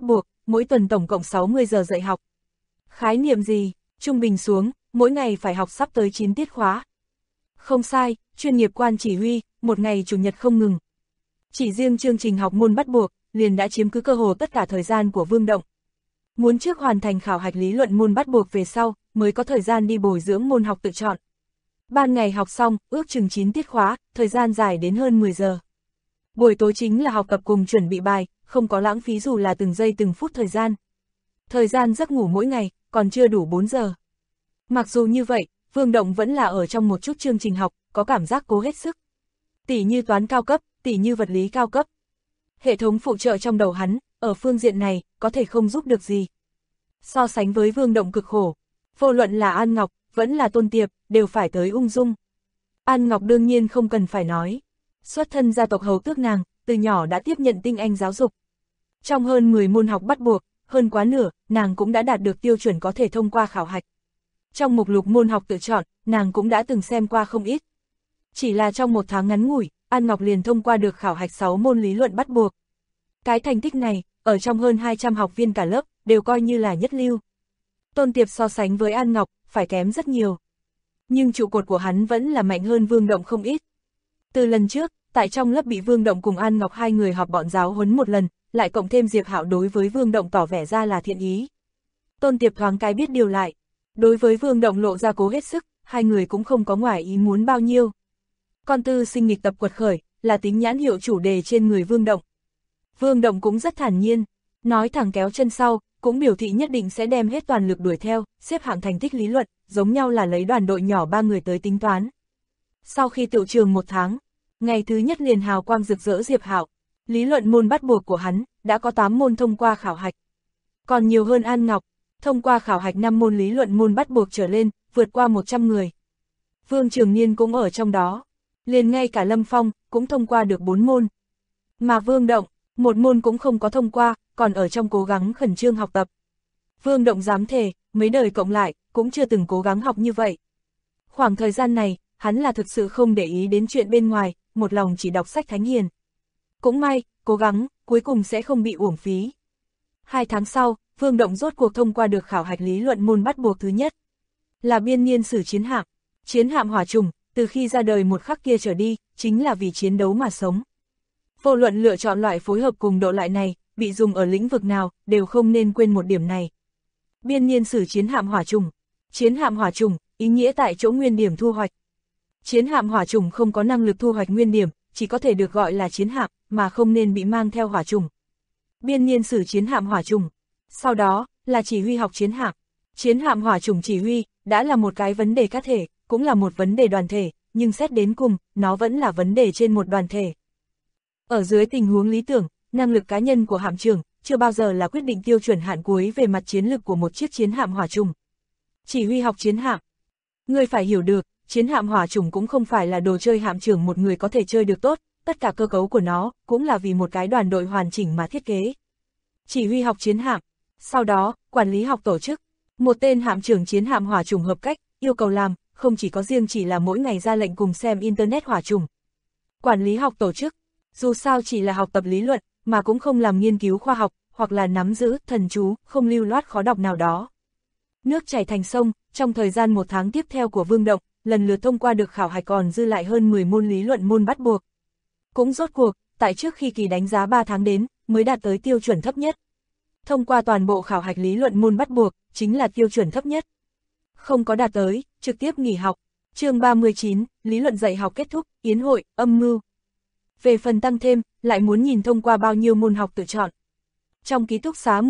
mỗi tuần tổng cộng 60 giờ dạy học. Khái niệm gì? Trung bình xuống, mỗi ngày phải học sắp tới 9 tiết khóa. Không sai, chuyên nghiệp quan chỉ huy, một ngày chủ nhật không ngừng. Chỉ riêng chương trình học môn bắt buộc, liền đã chiếm cứ cơ hồ tất cả thời gian của Vương Động. Muốn trước hoàn thành khảo hạch lý luận môn bắt buộc về sau, mới có thời gian đi bồi dưỡng môn học tự chọn. Ban ngày học xong, ước chừng 9 tiết khóa, thời gian dài đến hơn 10 giờ. Buổi tối chính là học tập cùng chuẩn bị bài, không có lãng phí dù là từng giây từng phút thời gian. Thời gian giấc ngủ mỗi ngày, còn chưa đủ 4 giờ. Mặc dù như vậy, Vương Động vẫn là ở trong một chút chương trình học, có cảm giác cố hết sức. Tỉ như toán cao cấp, tỉ như vật lý cao cấp. Hệ thống phụ trợ trong đầu hắn, ở phương diện này, có thể không giúp được gì. So sánh với Vương Động cực khổ, vô luận là An Ngọc, vẫn là Tôn Tiệp, đều phải tới ung dung. An Ngọc đương nhiên không cần phải nói. Xuất thân gia tộc hầu tước nàng, từ nhỏ đã tiếp nhận tinh anh giáo dục. Trong hơn 10 môn học bắt buộc, hơn quá nửa, nàng cũng đã đạt được tiêu chuẩn có thể thông qua khảo hạch. Trong mục lục môn học tự chọn, nàng cũng đã từng xem qua không ít. Chỉ là trong một tháng ngắn ngủi, An Ngọc liền thông qua được khảo hạch 6 môn lý luận bắt buộc. Cái thành tích này, ở trong hơn 200 học viên cả lớp, đều coi như là nhất lưu. Tôn Tiệp so sánh với An Ngọc, phải kém rất nhiều. Nhưng trụ cột của hắn vẫn là mạnh hơn Vương Động không ít. Từ lần trước, tại trong lớp bị Vương Động cùng An Ngọc hai người họp bọn giáo huấn một lần, lại cộng thêm Diệp Hạo đối với Vương Động tỏ vẻ ra là thiện ý. Tôn Tiệp thoáng cái biết điều lại. Đối với Vương Động lộ ra cố hết sức, hai người cũng không có ngoài ý muốn bao nhiêu. Con tư sinh nghịch tập quật khởi, là tính nhãn hiệu chủ đề trên người Vương Động. Vương Động cũng rất thản nhiên, nói thẳng kéo chân sau, cũng biểu thị nhất định sẽ đem hết toàn lực đuổi theo, xếp hạng thành tích lý luận, giống nhau là lấy đoàn đội nhỏ 3 người tới tính toán. Sau khi tựu trường 1 tháng, ngày thứ nhất liền hào quang rực rỡ Diệp Hạo, lý luận môn bắt buộc của hắn, đã có 8 môn thông qua khảo hạch. Còn nhiều hơn An Ngọc, thông qua khảo hạch 5 môn lý luận môn bắt buộc trở lên, vượt qua 100 người. Vương Trường Niên cũng ở trong đó, liền ngay cả Lâm Phong, cũng thông qua được 4 môn. Mà Vương Động, một môn cũng không có thông qua, còn ở trong cố gắng khẩn trương học tập. Vương Động dám thề, mấy đời cộng lại, cũng chưa từng cố gắng học như vậy. Khoảng thời gian này, hắn là thực sự không để ý đến chuyện bên ngoài, một lòng chỉ đọc sách thánh hiền. Cũng may, cố gắng, cuối cùng sẽ không bị uổng phí. 2 tháng sau, Vương Động rốt cuộc thông qua được khảo hạch lý luận môn bắt buộc thứ nhất. Là biên niên sử chiến hạm. Chiến hạm hỏa trùng, từ khi ra đời một khắc kia trở đi, chính là vì chiến đấu mà sống. Vô luận lựa chọn loại phối hợp cùng độ lại này, bị dùng ở lĩnh vực nào, đều không nên quên một điểm này. Biên niên sử chiến hạm hỏa trùng. Chiến hạm hỏa trùng, ý nghĩa tại chỗ nguyên điểm thu hoạch. Chiến hạm hỏa trùng không có năng lực thu hoạch nguyên điểm, chỉ có thể được gọi là chiến hạm, mà không nên bị mang theo hỏa trùng. Biên niên sử chiến hạm hỏa trùng. Sau đó, là chỉ huy học chiến hạm. Chiến hạm hỏa trùng chỉ huy, đã là một cái vấn đề cá thể, cũng là một vấn đề đoàn thể, nhưng xét đến cùng, nó vẫn là vấn đề trên một đoàn thể. Ở dưới tình huống lý tưởng, năng lực cá nhân của hạm trưởng, chưa bao giờ là quyết định tiêu chuẩn hạn cuối về mặt chiến lược của một chiếc chiến hạm hỏa trùng. Chỉ huy học chiến hạm. Người phải hiểu được, chiến hạm hỏa trùng cũng không phải là đồ chơi hạm trưởng một người có thể chơi được tốt, tất cả cơ cấu của nó, cũng là vì một cái đoàn đội hoàn chỉnh mà thiết kế. Chỉ huy học chiến hạm. Sau đó, quản lý học tổ chức. Một tên hạm trưởng chiến hạm hỏa trùng hợp cách, yêu cầu làm, không chỉ có riêng chỉ là mỗi ngày ra lệnh cùng xem Internet hỏa trùng. Quản lý học tổ chức, dù sao chỉ là học tập lý luận, mà cũng không làm nghiên cứu khoa học, hoặc là nắm giữ, thần chú, không lưu loát khó đọc nào đó. Nước chảy thành sông, trong thời gian 1 tháng tiếp theo của Vương Động, lần lượt thông qua được khảo hạch còn dư lại hơn 10 môn lý luận môn bắt buộc. Cũng rốt cuộc, tại trước khi kỳ đánh giá 3 tháng đến, mới đạt tới tiêu chuẩn thấp nhất. Thông qua toàn bộ khảo hạch lý luận môn bắt buộc, chính là tiêu chuẩn thấp nhất. Không có đạt tới, trực tiếp nghỉ học. Chương 39, lý luận dạy học kết thúc, yến hội, âm mưu. Về phần tăng thêm, lại muốn nhìn thông qua bao nhiêu môn học tự chọn. Trong ký túc xá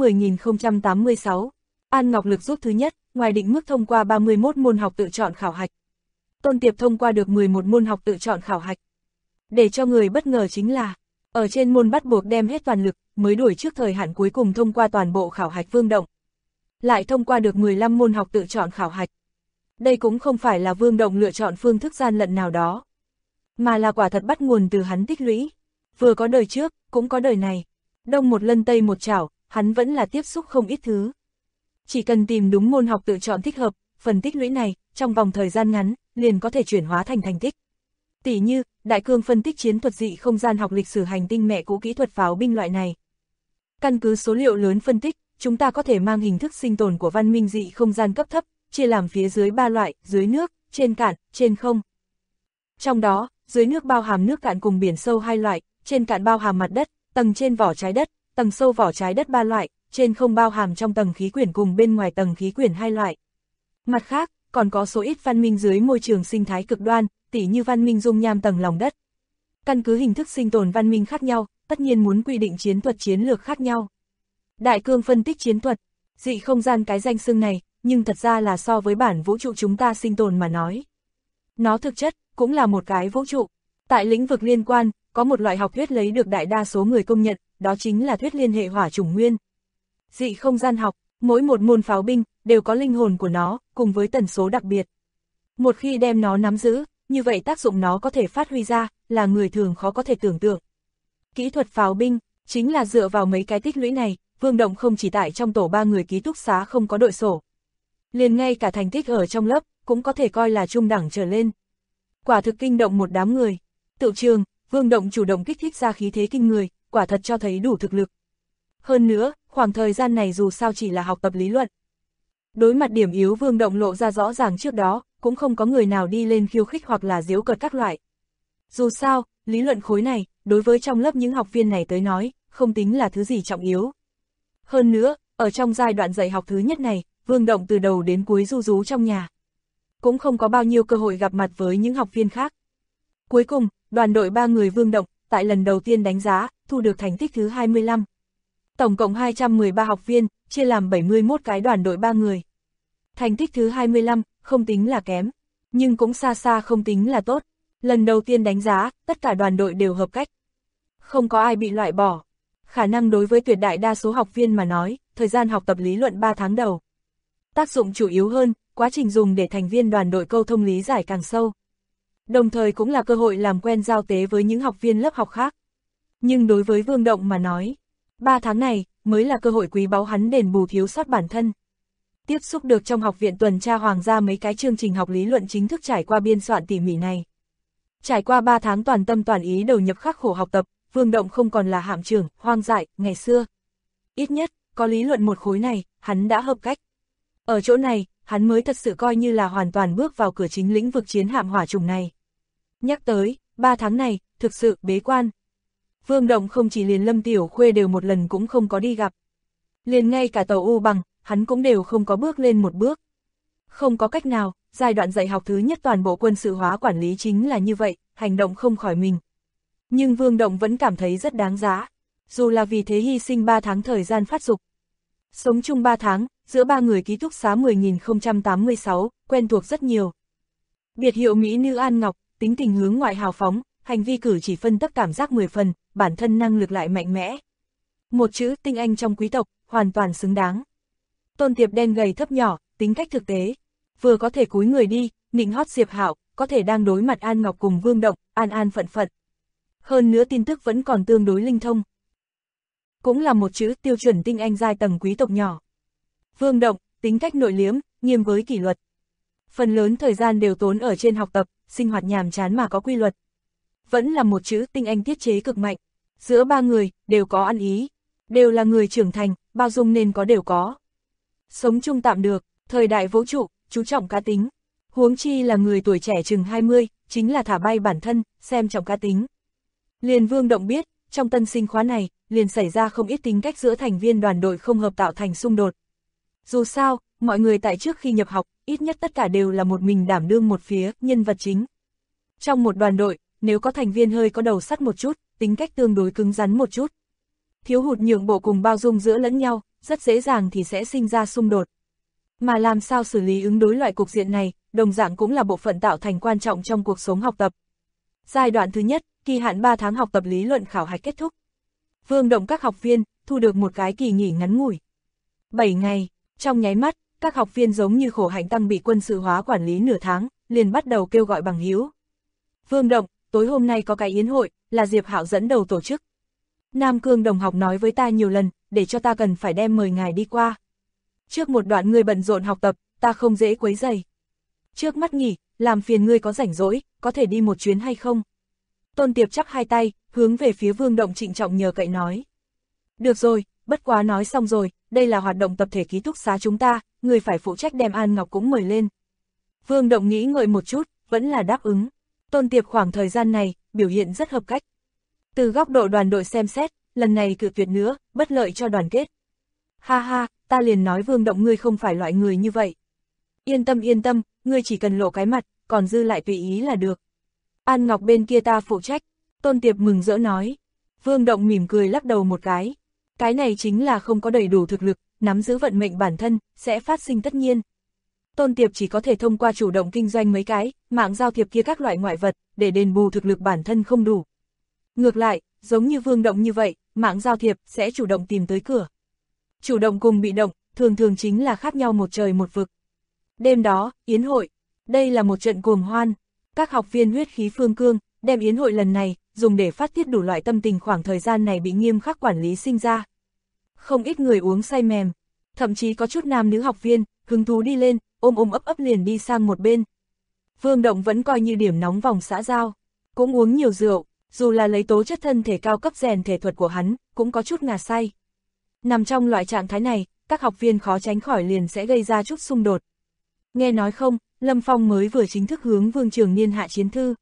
10.086, An Ngọc lực giúp thứ nhất, ngoài định mức thông qua 31 môn học tự chọn khảo hạch. Tôn Tiệp thông qua được 11 môn học tự chọn khảo hạch. Để cho người bất ngờ chính là, ở trên môn bắt buộc đem hết toàn lực, mới đuổi trước thời hạn cuối cùng thông qua toàn bộ khảo hạch Vương Động. Lại thông qua được 15 môn học tự chọn khảo hạch. Đây cũng không phải là Vương Động lựa chọn phương thức gian lận nào đó, mà là quả thật bắt nguồn từ hắn tích lũy. Vừa có đời trước, cũng có đời này. Đông một lân tây một chảo, hắn vẫn là tiếp xúc không ít thứ. Chỉ cần tìm đúng môn học tự chọn thích hợp, phần tích lũy này, trong vòng thời gian ngắn, liền có thể chuyển hóa thành thành tích. Tỉ như, đại cương phân tích chiến thuật dị không gian học lịch sử hành tinh mẹ cũ kỹ thuật pháo binh loại này. Căn cứ số liệu lớn phân tích, chúng ta có thể mang hình thức sinh tồn của văn minh dị không gian cấp thấp, chia làm phía dưới 3 loại, dưới nước, trên cạn, trên không. Trong đó, dưới nước bao hàm nước cạn cùng biển sâu 2 loại, trên cạn bao hàm mặt đất, tầng trên vỏ trái đất, tầng sâu vỏ trái đất 3 loại, trên không bao hàm trong tầng khí quyển cùng bên ngoài tầng khí quyển 2 loại. Mặt khác, còn có số ít văn minh dưới môi trường sinh thái cực đoan, tỉ như văn minh dung nham tầng lòng đất. Căn cứ hình thức sinh tồn văn minh khác nhau, tất nhiên muốn quy định chiến thuật chiến lược khác nhau. Đại cương phân tích chiến thuật, dị không gian cái danh xưng này, nhưng thật ra là so với bản vũ trụ chúng ta sinh tồn mà nói. Nó thực chất, cũng là một cái vũ trụ. Tại lĩnh vực liên quan, có một loại học thuyết lấy được đại đa số người công nhận, đó chính là thuyết liên hệ hỏa chủng nguyên. Dị không gian học, mỗi một môn pháo binh, đều có linh hồn của nó, cùng với tần số đặc biệt. Một khi đem nó nắm giữ, như vậy tác dụng nó có thể phát huy ra, là người thường khó có thể tưởng tượng. Kỹ thuật pháo binh, chính là dựa vào mấy cái tích lũy này, Vương Động không chỉ tại trong tổ 3 người ký túc xá không có đội sổ. Liền ngay cả thành tích ở trong lớp, cũng có thể coi là trung đẳng trở lên. Quả thực kinh động một đám người. Tự trường, Vương Động chủ động kích thích ra khí thế kinh người, quả thật cho thấy đủ thực lực. Hơn nữa, khoảng thời gian này dù sao chỉ là học tập lý luận. Đối mặt điểm yếu Vương Động lộ ra rõ ràng trước đó, cũng không có người nào đi lên khiêu khích hoặc là giễu cợt các loại. Dù sao, lý luận khối này, đối với trong lớp những học viên này tới nói, không tính là thứ gì trọng yếu. Hơn nữa, ở trong giai đoạn dạy học thứ nhất này, Vương Động từ đầu đến cuối ru rú trong nhà. Cũng không có bao nhiêu cơ hội gặp mặt với những học viên khác. Cuối cùng, đoàn đội 3 người Vương Động, tại lần đầu tiên đánh giá, thu được thành tích thứ 25. Tổng cộng 213 học viên, chia làm 71 cái đoàn đội 3 người. Thành tích thứ 25, không tính là kém, nhưng cũng xa xa không tính là tốt. Lần đầu tiên đánh giá, tất cả đoàn đội đều hợp cách. Không có ai bị loại bỏ. Khả năng đối với tuyệt đại đa số học viên mà nói, thời gian học tập lý luận 3 tháng đầu. Tác dụng chủ yếu hơn, quá trình dùng để thành viên đoàn đội câu thông lý giải càng sâu. Đồng thời cũng là cơ hội làm quen giao tế với những học viên lớp học khác. Nhưng đối với Vương Động mà nói, 3 tháng này, mới là cơ hội quý báu hắn đền bù thiếu sót bản thân. Tiếp xúc được trong học viện tuần tra hoàng gia mấy cái chương trình học lý luận chính thức trải qua biên soạn tỉ mỉ này. Trải qua 3 tháng toàn tâm toàn ý đầu nhập khắc khổ học tập, Vương Động không còn là hạm trưởng, hoang dại, ngày xưa. Ít nhất, có lý luận một khối này, hắn đã hợp cách. Ở chỗ này, hắn mới thật sự coi như là hoàn toàn bước vào cửa chính lĩnh vực chiến hạm hỏa chủng này. Nhắc tới, 3 tháng này, thực sự bế quan. Vương Động không chỉ liền Lâm Tiểu Khuê đều một lần cũng không có đi gặp. Liền ngay cả tàu U bằng, hắn cũng đều không có bước lên một bước. Không có cách nào, giai đoạn dạy học thứ nhất toàn bộ quân sự hóa quản lý chính là như vậy, hành động không khỏi mình. Nhưng Vương Động vẫn cảm thấy rất đáng giá, dù là vì thế hy sinh 3 tháng thời gian phát dục. Sống chung 3 tháng, giữa 3 người ký túc xá 10.086, quen thuộc rất nhiều. Biệt hiệu Mỹ nữ An Ngọc, tính tình hướng ngoại hào phóng, hành vi cử chỉ phân tấp cảm giác 10 phần, bản thân năng lực lại mạnh mẽ. Một chữ tinh anh trong quý tộc, hoàn toàn xứng đáng. Tôn Tiệp đen gầy thấp nhỏ, tính cách thực tế, vừa có thể cúi người đi, nịnh hót Diệp Hạo, có thể đang đối mặt An Ngọc cùng Vương Động, an an phận phận. Hơn nữa tin tức vẫn còn tương đối linh thông. Cũng là một chữ tiêu chuẩn tinh anh giai tầng quý tộc nhỏ. Vương Động, tính cách nội liếm, nghiêm với kỷ luật. Phần lớn thời gian đều tốn ở trên học tập, sinh hoạt nhàm chán mà có quy luật. Vẫn là một chữ tinh anh tiết chế cực mạnh. Giữa 3 người, đều có ăn ý. Đều là người trưởng thành, bao dung nên có đều có. Sống chung tạm được, thời đại vũ trụ, chú trọng cá tính. Huống chi là người tuổi trẻ chừng 20, chính là thả bay bản thân, xem trọng cá tính. Liền Vương Động biết, trong tân sinh khóa này, liền xảy ra không ít tính cách giữa thành viên đoàn đội không hợp tạo thành xung đột. Dù sao, mọi người tại trước khi nhập học, ít nhất tất cả đều là một mình đảm đương một phía, nhân vật chính. Trong một đoàn đội, nếu có thành viên hơi có đầu sắt một chút, tính cách tương đối cứng rắn một chút. Thiếu hụt nhượng bộ cùng bao dung giữa lẫn nhau, rất dễ dàng thì sẽ sinh ra xung đột. Mà làm sao xử lý ứng đối loại cục diện này, đồng dạng cũng là bộ phận tạo thành quan trọng trong cuộc sống học tập. Giai đoạn thứ nhất, kỳ hạn 3 tháng học tập lý luận khảo hạch kết thúc. Vương Động các học viên, thu được một cái kỳ nghỉ ngắn ngủi. 7 ngày, trong nháy mắt, các học viên giống như khổ hạnh tăng bị quân sự hóa quản lý nửa tháng, liền bắt đầu kêu gọi bằng hữu. Vương Động, tối hôm nay có cái yến hội, là Diệp Hạo dẫn đầu tổ chức. Nam Cương đồng học nói với ta nhiều lần, để cho ta cần phải đem mời ngài đi qua. Trước một đoạn ngươi bận rộn học tập, ta không dễ quấy rầy. Trước mắt nghỉ, làm phiền ngươi có rảnh rỗi, có thể đi một chuyến hay không? Tôn Tiệp chắp hai tay, hướng về phía Vương Động trịnh trọng nhờ cậy nói. Được rồi, bất quá nói xong rồi, đây là hoạt động tập thể ký túc xá chúng ta, người phải phụ trách đem An Ngọc cũng mời lên. Vương Động nghĩ ngợi một chút, vẫn là đáp ứng. Tôn Tiệp khoảng thời gian này, biểu hiện rất hợp cách. Từ góc độ đoàn đội xem xét, lần này cự tuyệt nữa, bất lợi cho đoàn kết. Ha ha, ta liền nói Vương Động ngươi không phải loại người như vậy. Yên tâm, ngươi chỉ cần lộ cái mặt, còn dư lại tùy ý là được. An Ngọc bên kia ta phụ trách, Tôn Tiệp mừng rỡ nói. Vương Động mỉm cười lắc đầu một cái. Cái này chính là không có đầy đủ thực lực, nắm giữ vận mệnh bản thân, sẽ phát sinh tất nhiên. Tôn Tiệp chỉ có thể thông qua chủ động kinh doanh mấy cái, mạng giao thiệp kia các loại ngoại vật, để đền bù thực lực bản thân không đủ. Ngược lại, giống như Vương Động như vậy, mạng giao thiệp sẽ chủ động tìm tới cửa. Chủ động cùng bị động, thường thường chính là khác nhau một trời một vực. Đêm đó, yến hội, đây là một trận cuồng hoan. Các học viên huyết khí phương cương, đem yến hội lần này, dùng để phát tiết đủ loại tâm tình khoảng thời gian này bị nghiêm khắc quản lý sinh ra. Không ít người uống say mềm, thậm chí có chút nam nữ học viên, hứng thú đi lên, ôm ấp liền đi sang một bên. Vương Động vẫn coi như điểm nóng vòng xã giao, cũng uống nhiều rượu, dù là lấy tố chất thân thể cao cấp rèn thể thuật của hắn, cũng có chút ngà say. Nằm trong loại trạng thái này, các học viên khó tránh khỏi liền sẽ gây ra chút xung đột. Nghe nói không, Lâm Phong mới vừa chính thức hướng Vương Trường Niên hạ chiến thư.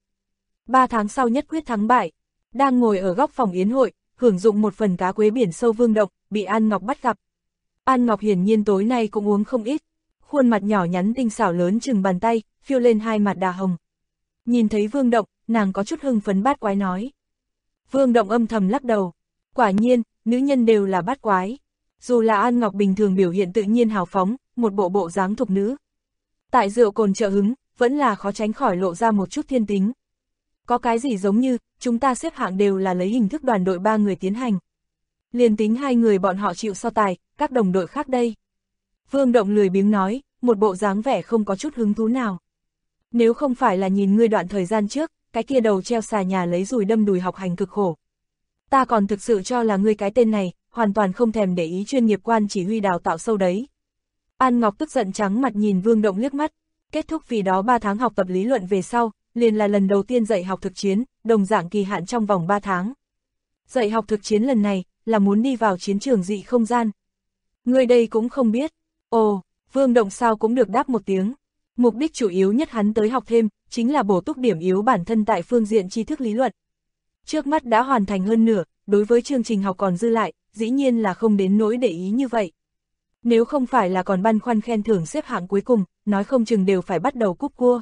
3 tháng sau nhất quyết thắng bại, đang ngồi ở góc phòng yến hội, hưởng dụng một phần cá quế biển sâu Vương Động, bị An Ngọc bắt gặp. An Ngọc hiển nhiên tối nay cũng uống không ít, khuôn mặt nhỏ nhắn tinh xảo lớn chừng bàn tay, phiêu lên 2 mặt đà hồng. Nhìn thấy Vương Động, nàng có chút hưng phấn bát quái nói. Vương Động âm thầm lắc đầu, quả nhiên, nữ nhân đều là bát quái. Dù là An Ngọc bình thường biểu hiện tự nhiên hào phóng, một bộ dáng thục nữ. Tại rượu cồn trợ hứng, vẫn là khó tránh khỏi lộ ra một chút thiên tính. Có cái gì giống như, chúng ta xếp hạng đều là lấy hình thức đoàn đội 3 người tiến hành. Liền tính 2 người bọn họ chịu so tài, các đồng đội khác đây. Vương Động lười biếng nói, một bộ dáng vẻ không có chút hứng thú nào. Nếu không phải là nhìn ngươi đoạn thời gian trước, cái kia đầu treo xà nhà lấy dùi đâm đùi học hành cực khổ. Ta còn thực sự cho là ngươi cái tên này, hoàn toàn không thèm để ý chuyên nghiệp quan chỉ huy đào tạo sâu đấy. An Ngọc tức giận trắng mặt nhìn Vương Động liếc mắt, kết thúc vì đó 3 tháng học tập lý luận về sau, liền là lần đầu tiên dạy học thực chiến, đồng dạng kỳ hạn trong vòng 3 tháng. Dạy học thực chiến lần này, là muốn đi vào chiến trường dị không gian. Người đây cũng không biết. Ồ, Vương Động sao cũng được đáp một tiếng. Mục đích chủ yếu nhất hắn tới học thêm, chính là bổ túc điểm yếu bản thân tại phương diện tri thức lý luận. Trước mắt đã hoàn thành hơn nửa, đối với chương trình học còn dư lại, dĩ nhiên là không đến nỗi để ý như vậy. Nếu không phải là còn băn khoăn khen thưởng xếp hạng cuối cùng, nói không chừng đều phải bắt đầu cúp cua.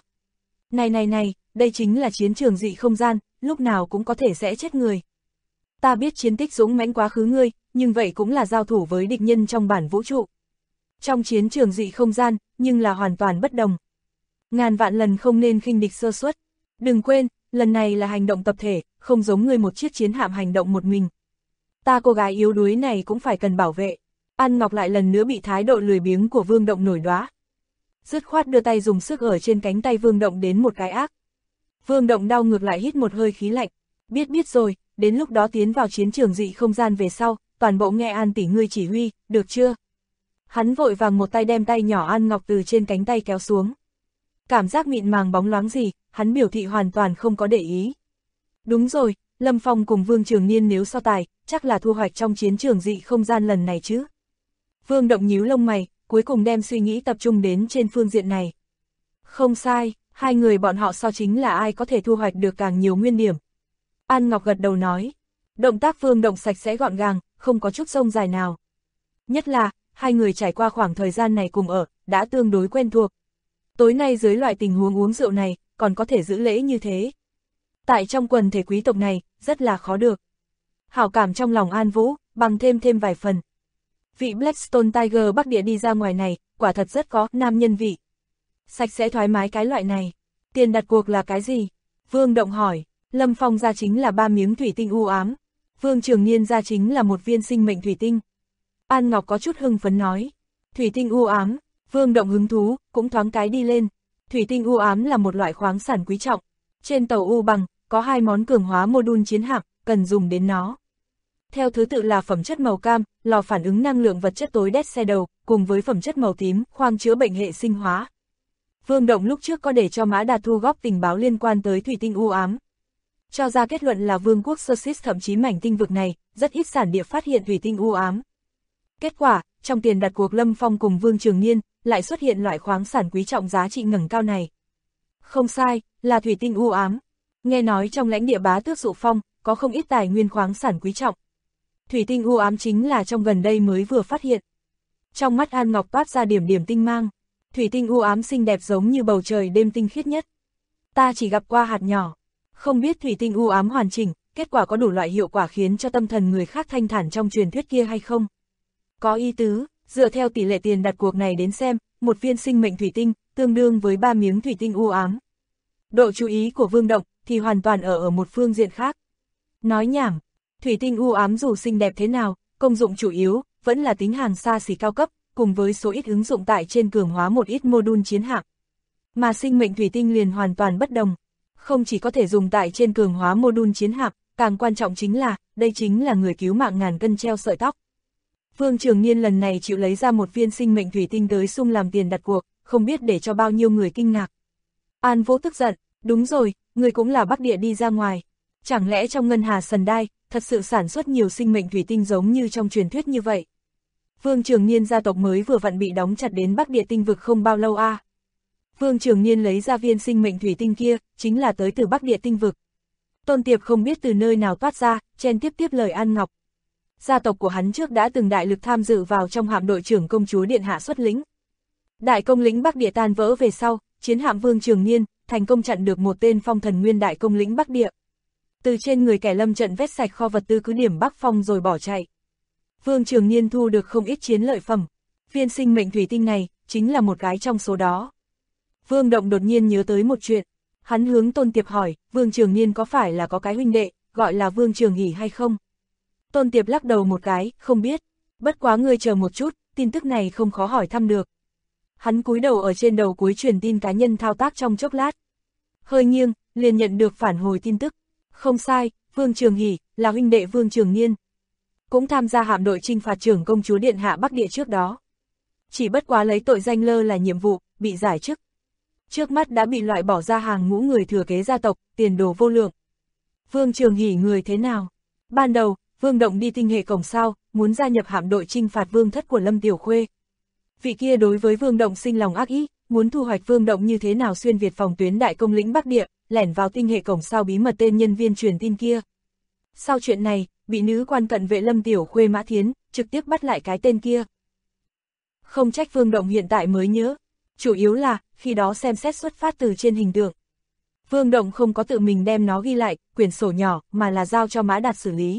Này, đây chính là chiến trường dị không gian, lúc nào cũng có thể sẽ chết người. Ta biết chiến tích dũng mãnh quá khứ ngươi, nhưng vậy cũng là giao thủ với địch nhân trong bản vũ trụ. Trong chiến trường dị không gian, nhưng là hoàn toàn bất đồng. Ngàn vạn lần không nên khinh địch sơ suất. Đừng quên, lần này là hành động tập thể, không giống ngươi một chiếc chiến hạm hành động một mình. Ta cô gái yếu đuối này cũng phải cần bảo vệ. An Ngọc lại lần nữa bị thái độ lười biếng của Vương Động nổi đoá. Dứt khoát đưa tay dùng sức ở trên cánh tay Vương Động đến một cái ác. Vương Động đau ngược lại hít một hơi khí lạnh. Biết rồi, đến lúc đó tiến vào chiến trường dị không gian về sau, toàn bộ nghe An tỷ ngươi chỉ huy, được chưa? Hắn vội vàng một tay đem tay nhỏ An Ngọc từ trên cánh tay kéo xuống. Cảm giác mịn màng bóng loáng gì, hắn biểu thị hoàn toàn không có để ý. Đúng rồi, Lâm Phong cùng Vương Trường Niên nếu so tài, chắc là thu hoạch trong chiến trường dị không gian lần này chứ. Vương Động nhíu lông mày, cuối cùng đem suy nghĩ tập trung đến trên phương diện này. Không sai, 2 người bọn họ so chính là ai có thể thu hoạch được càng nhiều nguyên điểm. An Ngọc gật đầu nói, động tác Vương Động sạch sẽ gọn gàng, không có chút rông dài nào. Nhất là, 2 người trải qua khoảng thời gian này cùng ở, đã tương đối quen thuộc. Tối nay dưới loại tình huống uống rượu này, còn có thể giữ lễ như thế. Tại trong quần thể quý tộc này, rất là khó được. Hảo cảm trong lòng An Vũ, bằng thêm vài phần. Vị Blackstone Tiger Bắc Địa đi ra ngoài này, quả thật rất có nam nhân vị. Sạch sẽ thoải mái cái loại này. Tiền đặt cuộc là cái gì? Vương Động hỏi. Lâm Phong ra chính là 3 miếng thủy tinh u ám. Vương Trường Niên ra chính là một viên sinh mệnh thủy tinh. An Ngọc có chút hưng phấn nói. Thủy tinh u ám. Vương Động hứng thú, cũng thoáng cái đi lên. Thủy tinh u ám là một loại khoáng sản quý trọng. Trên tàu U bằng, có 2 món cường hóa mô-đun chiến hạm, cần dùng đến nó. Theo thứ tự là phẩm chất màu cam, lò phản ứng năng lượng vật chất tối đét xe đầu, cùng với phẩm chất màu tím, khoang chữa bệnh hệ sinh hóa. Vương Động lúc trước có để cho Mã Đạt thu góp tình báo liên quan tới thủy tinh u ám. Cho ra kết luận là vương quốc Xerxes thậm chí mảnh tinh vực này, rất ít sản địa phát hiện thủy tinh u ám. Kết quả, trong tiền đặt cuộc Lâm Phong cùng Vương Trường Niên, lại xuất hiện loại khoáng sản quý trọng giá trị ngẩng cao này. Không sai, là thủy tinh u ám. Nghe nói trong lãnh địa bá tước Dụ Phong, có không ít tài nguyên khoáng sản quý trọng. Thủy tinh u ám chính là trong gần đây mới vừa phát hiện. Trong mắt An Ngọc toát ra điểm điểm tinh mang. Thủy tinh u ám xinh đẹp giống như bầu trời đêm tinh khiết nhất. Ta chỉ gặp qua hạt nhỏ. Không biết thủy tinh u ám hoàn chỉnh, kết quả có đủ loại hiệu quả khiến cho tâm thần người khác thanh thản trong truyền thuyết kia hay không? Có ý tứ, dựa theo tỷ lệ tiền đặt cuộc này đến xem, một viên sinh mệnh thủy tinh, tương đương với 3 miếng thủy tinh u ám. Độ chú ý của Vương Động, thì hoàn toàn ở một phương diện khác. Nói nhảm, thủy tinh u ám dù xinh đẹp thế nào, công dụng chủ yếu, vẫn là tính hàng xa xỉ cao cấp, cùng với số ít ứng dụng tại trên cường hóa một ít mô-đun chiến hạm. Mà sinh mệnh thủy tinh liền hoàn toàn bất đồng. Không chỉ có thể dùng tại trên cường hóa mô-đun chiến hạm, càng quan trọng chính là, đây chính là người cứu mạng ngàn cân treo sợi tóc. Vương Trường Niên lần này chịu lấy ra một viên sinh mệnh thủy tinh tới sung làm tiền đặt cuộc, không biết để cho bao nhiêu người kinh ngạc. An Vô tức giận, đúng rồi, người cũng là Bắc Địa đi ra ngoài. Chẳng lẽ trong ngân hà Sần Đai, thật sự sản xuất nhiều sinh mệnh thủy tinh giống như trong truyền thuyết như vậy? Vương Trường Niên gia tộc mới vừa vặn bị đóng chặt đến Bắc Địa tinh vực không bao lâu a. Vương Trường Niên lấy ra viên sinh mệnh thủy tinh kia, chính là tới từ Bắc Địa tinh vực. Tôn Tiệp không biết từ nơi nào toát ra, chen tiếp lời An Ngọc. Gia tộc của hắn trước đã từng đại lực tham dự vào trong hạm đội trưởng công chúa điện hạ xuất lĩnh. Đại công lĩnh Bắc Địa tan vỡ về sau, chiến hạm Vương Trường Niên thành công chặn được một tên phong thần nguyên đại công lĩnh Bắc Địa. Từ trên người kẻ lâm trận vét sạch kho vật tư cứ điểm Bắc Phong rồi bỏ chạy. Vương Trường Niên thu được không ít chiến lợi phẩm. Viên sinh mệnh thủy tinh này chính là một cái trong số đó. Vương Động đột nhiên nhớ tới một chuyện. Hắn hướng Tôn Tiệp hỏi, Vương Trường Niên có phải là có cái huynh đệ, gọi là Vương Trường Hỷ hay không? Tôn Tiệp lắc đầu một cái, không biết. Bất quá ngươi chờ một chút, tin tức này không khó hỏi thăm được. Hắn cúi đầu ở trên đầu cuối truyền tin cá nhân thao tác trong chốc lát. Hơi nghiêng, liền nhận được phản hồi tin tức. Không sai, Vương Trường Hỷ, là huynh đệ Vương Trường Niên. Cũng tham gia hạm đội chinh phạt trưởng công chúa điện hạ Bắc Địa trước đó. Chỉ bất quá lấy tội danh lơ là nhiệm vụ, bị giải chức. Trước mắt đã bị loại bỏ ra hàng ngũ người thừa kế gia tộc, tiền đồ vô lượng. Vương Trường Hỷ người thế nào? Ban đầu, Vương Động đi tinh hệ cổng sao, muốn gia nhập hạm đội chinh phạt vương thất của Lâm Tiểu Khuê. Vị kia đối với Vương Động sinh lòng ác ý, muốn thu hoạch Vương Động như thế nào xuyên Việt phòng tuyến đại công lĩnh Bắc Địa, lẻn vào tinh hệ cổng sao bí mật tên nhân viên truyền tin kia. Sau chuyện này, bị nữ quan cận vệ Lâm Tiểu Khuê Mã Thiến, trực tiếp bắt lại cái tên kia. Không trách Vương Động hiện tại mới nhớ, chủ yếu là, khi đó xem xét xuất phát từ trên hình tượng. Vương Động không có tự mình đem nó ghi lại, quyển sổ nhỏ, mà là giao cho Mã Đạt xử lý.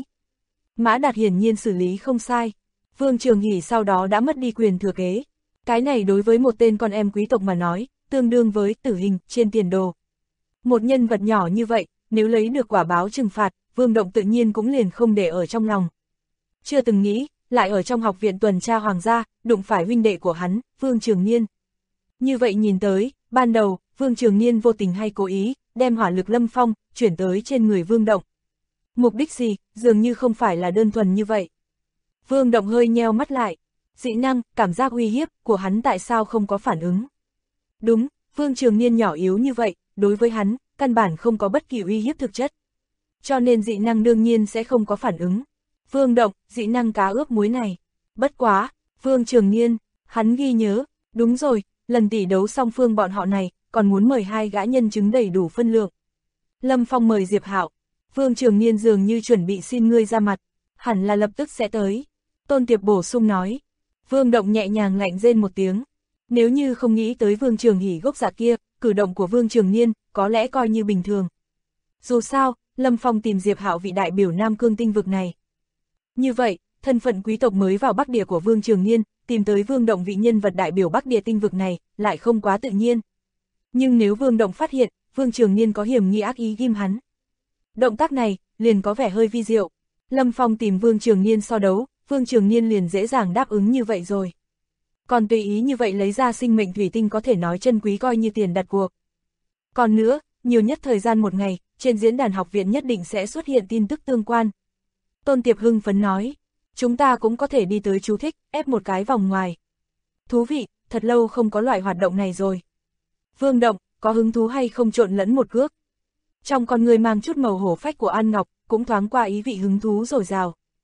Mã Đạt hiển nhiên xử lý không sai. Vương Trường Hỷ sau đó đã mất đi quyền thừa kế. Cái này đối với một tên con em quý tộc mà nói, tương đương với tử hình trên tiền đồ. Một nhân vật nhỏ như vậy, nếu lấy được quả báo trừng phạt, Vương Động tự nhiên cũng liền không để ở trong lòng. Chưa từng nghĩ, lại ở trong học viện tuần tra hoàng gia, đụng phải huynh đệ của hắn, Vương Trường Niên. Như vậy nhìn tới, ban đầu, Vương Trường Niên vô tình hay cố ý, đem hỏa lực Lâm Phong, chuyển tới trên người Vương Động. Mục đích gì, dường như không phải là đơn thuần như vậy. Vương Động hơi nheo mắt lại. Dị năng, cảm giác uy hiếp của hắn tại sao không có phản ứng? Đúng, Vương Trường Niên nhỏ yếu như vậy, đối với hắn, căn bản không có bất kỳ uy hiếp thực chất. Cho nên dị năng đương nhiên sẽ không có phản ứng. Vương Động, dị năng cá ướp muối này. Bất quá, Vương Trường Niên, hắn ghi nhớ, đúng rồi, lần tỷ đấu song phương bọn họ này, còn muốn mời 2 gã nhân chứng đầy đủ phân lượng. Lâm Phong mời Diệp Hạo. Vương Trường Niên dường như chuẩn bị xin ngươi ra mặt, hẳn là lập tức sẽ tới. Tôn Tiệp bổ sung nói. Vương Động nhẹ nhàng lạnh rên một tiếng. Nếu như không nghĩ tới Vương Trường Hỷ gốc dạ kia, cử động của Vương Trường Niên có lẽ coi như bình thường. Dù sao, Lâm Phong tìm Diệp Hạo vị đại biểu Nam Cương tinh vực này. Như vậy, thân phận quý tộc mới vào Bắc Địa của Vương Trường Niên, tìm tới Vương Động vị nhân vật đại biểu Bắc Địa tinh vực này, lại không quá tự nhiên. Nhưng nếu Vương Động phát hiện, Vương Trường Niên có hiểm nghi ác ý ghim hắn. Động tác này, liền có vẻ hơi vi diệu. Lâm Phong tìm Vương Trường Niên so đấu, Vương Trường Niên liền dễ dàng đáp ứng như vậy rồi. Còn tùy ý như vậy lấy ra sinh mệnh thủy tinh có thể nói chân quý coi như tiền đặt cuộc. Còn nữa, nhiều nhất thời gian một ngày, trên diễn đàn học viện nhất định sẽ xuất hiện tin tức tương quan. Tôn Tiệp hưng phấn nói, chúng ta cũng có thể đi tới chú thích, ép một cái vòng ngoài. Thú vị, thật lâu không có loại hoạt động này rồi. Vương Động, có hứng thú hay không trộn lẫn một cước? Trong con người mang chút màu hổ phách của An Ngọc, cũng thoáng qua ý vị hứng thú dồi dào.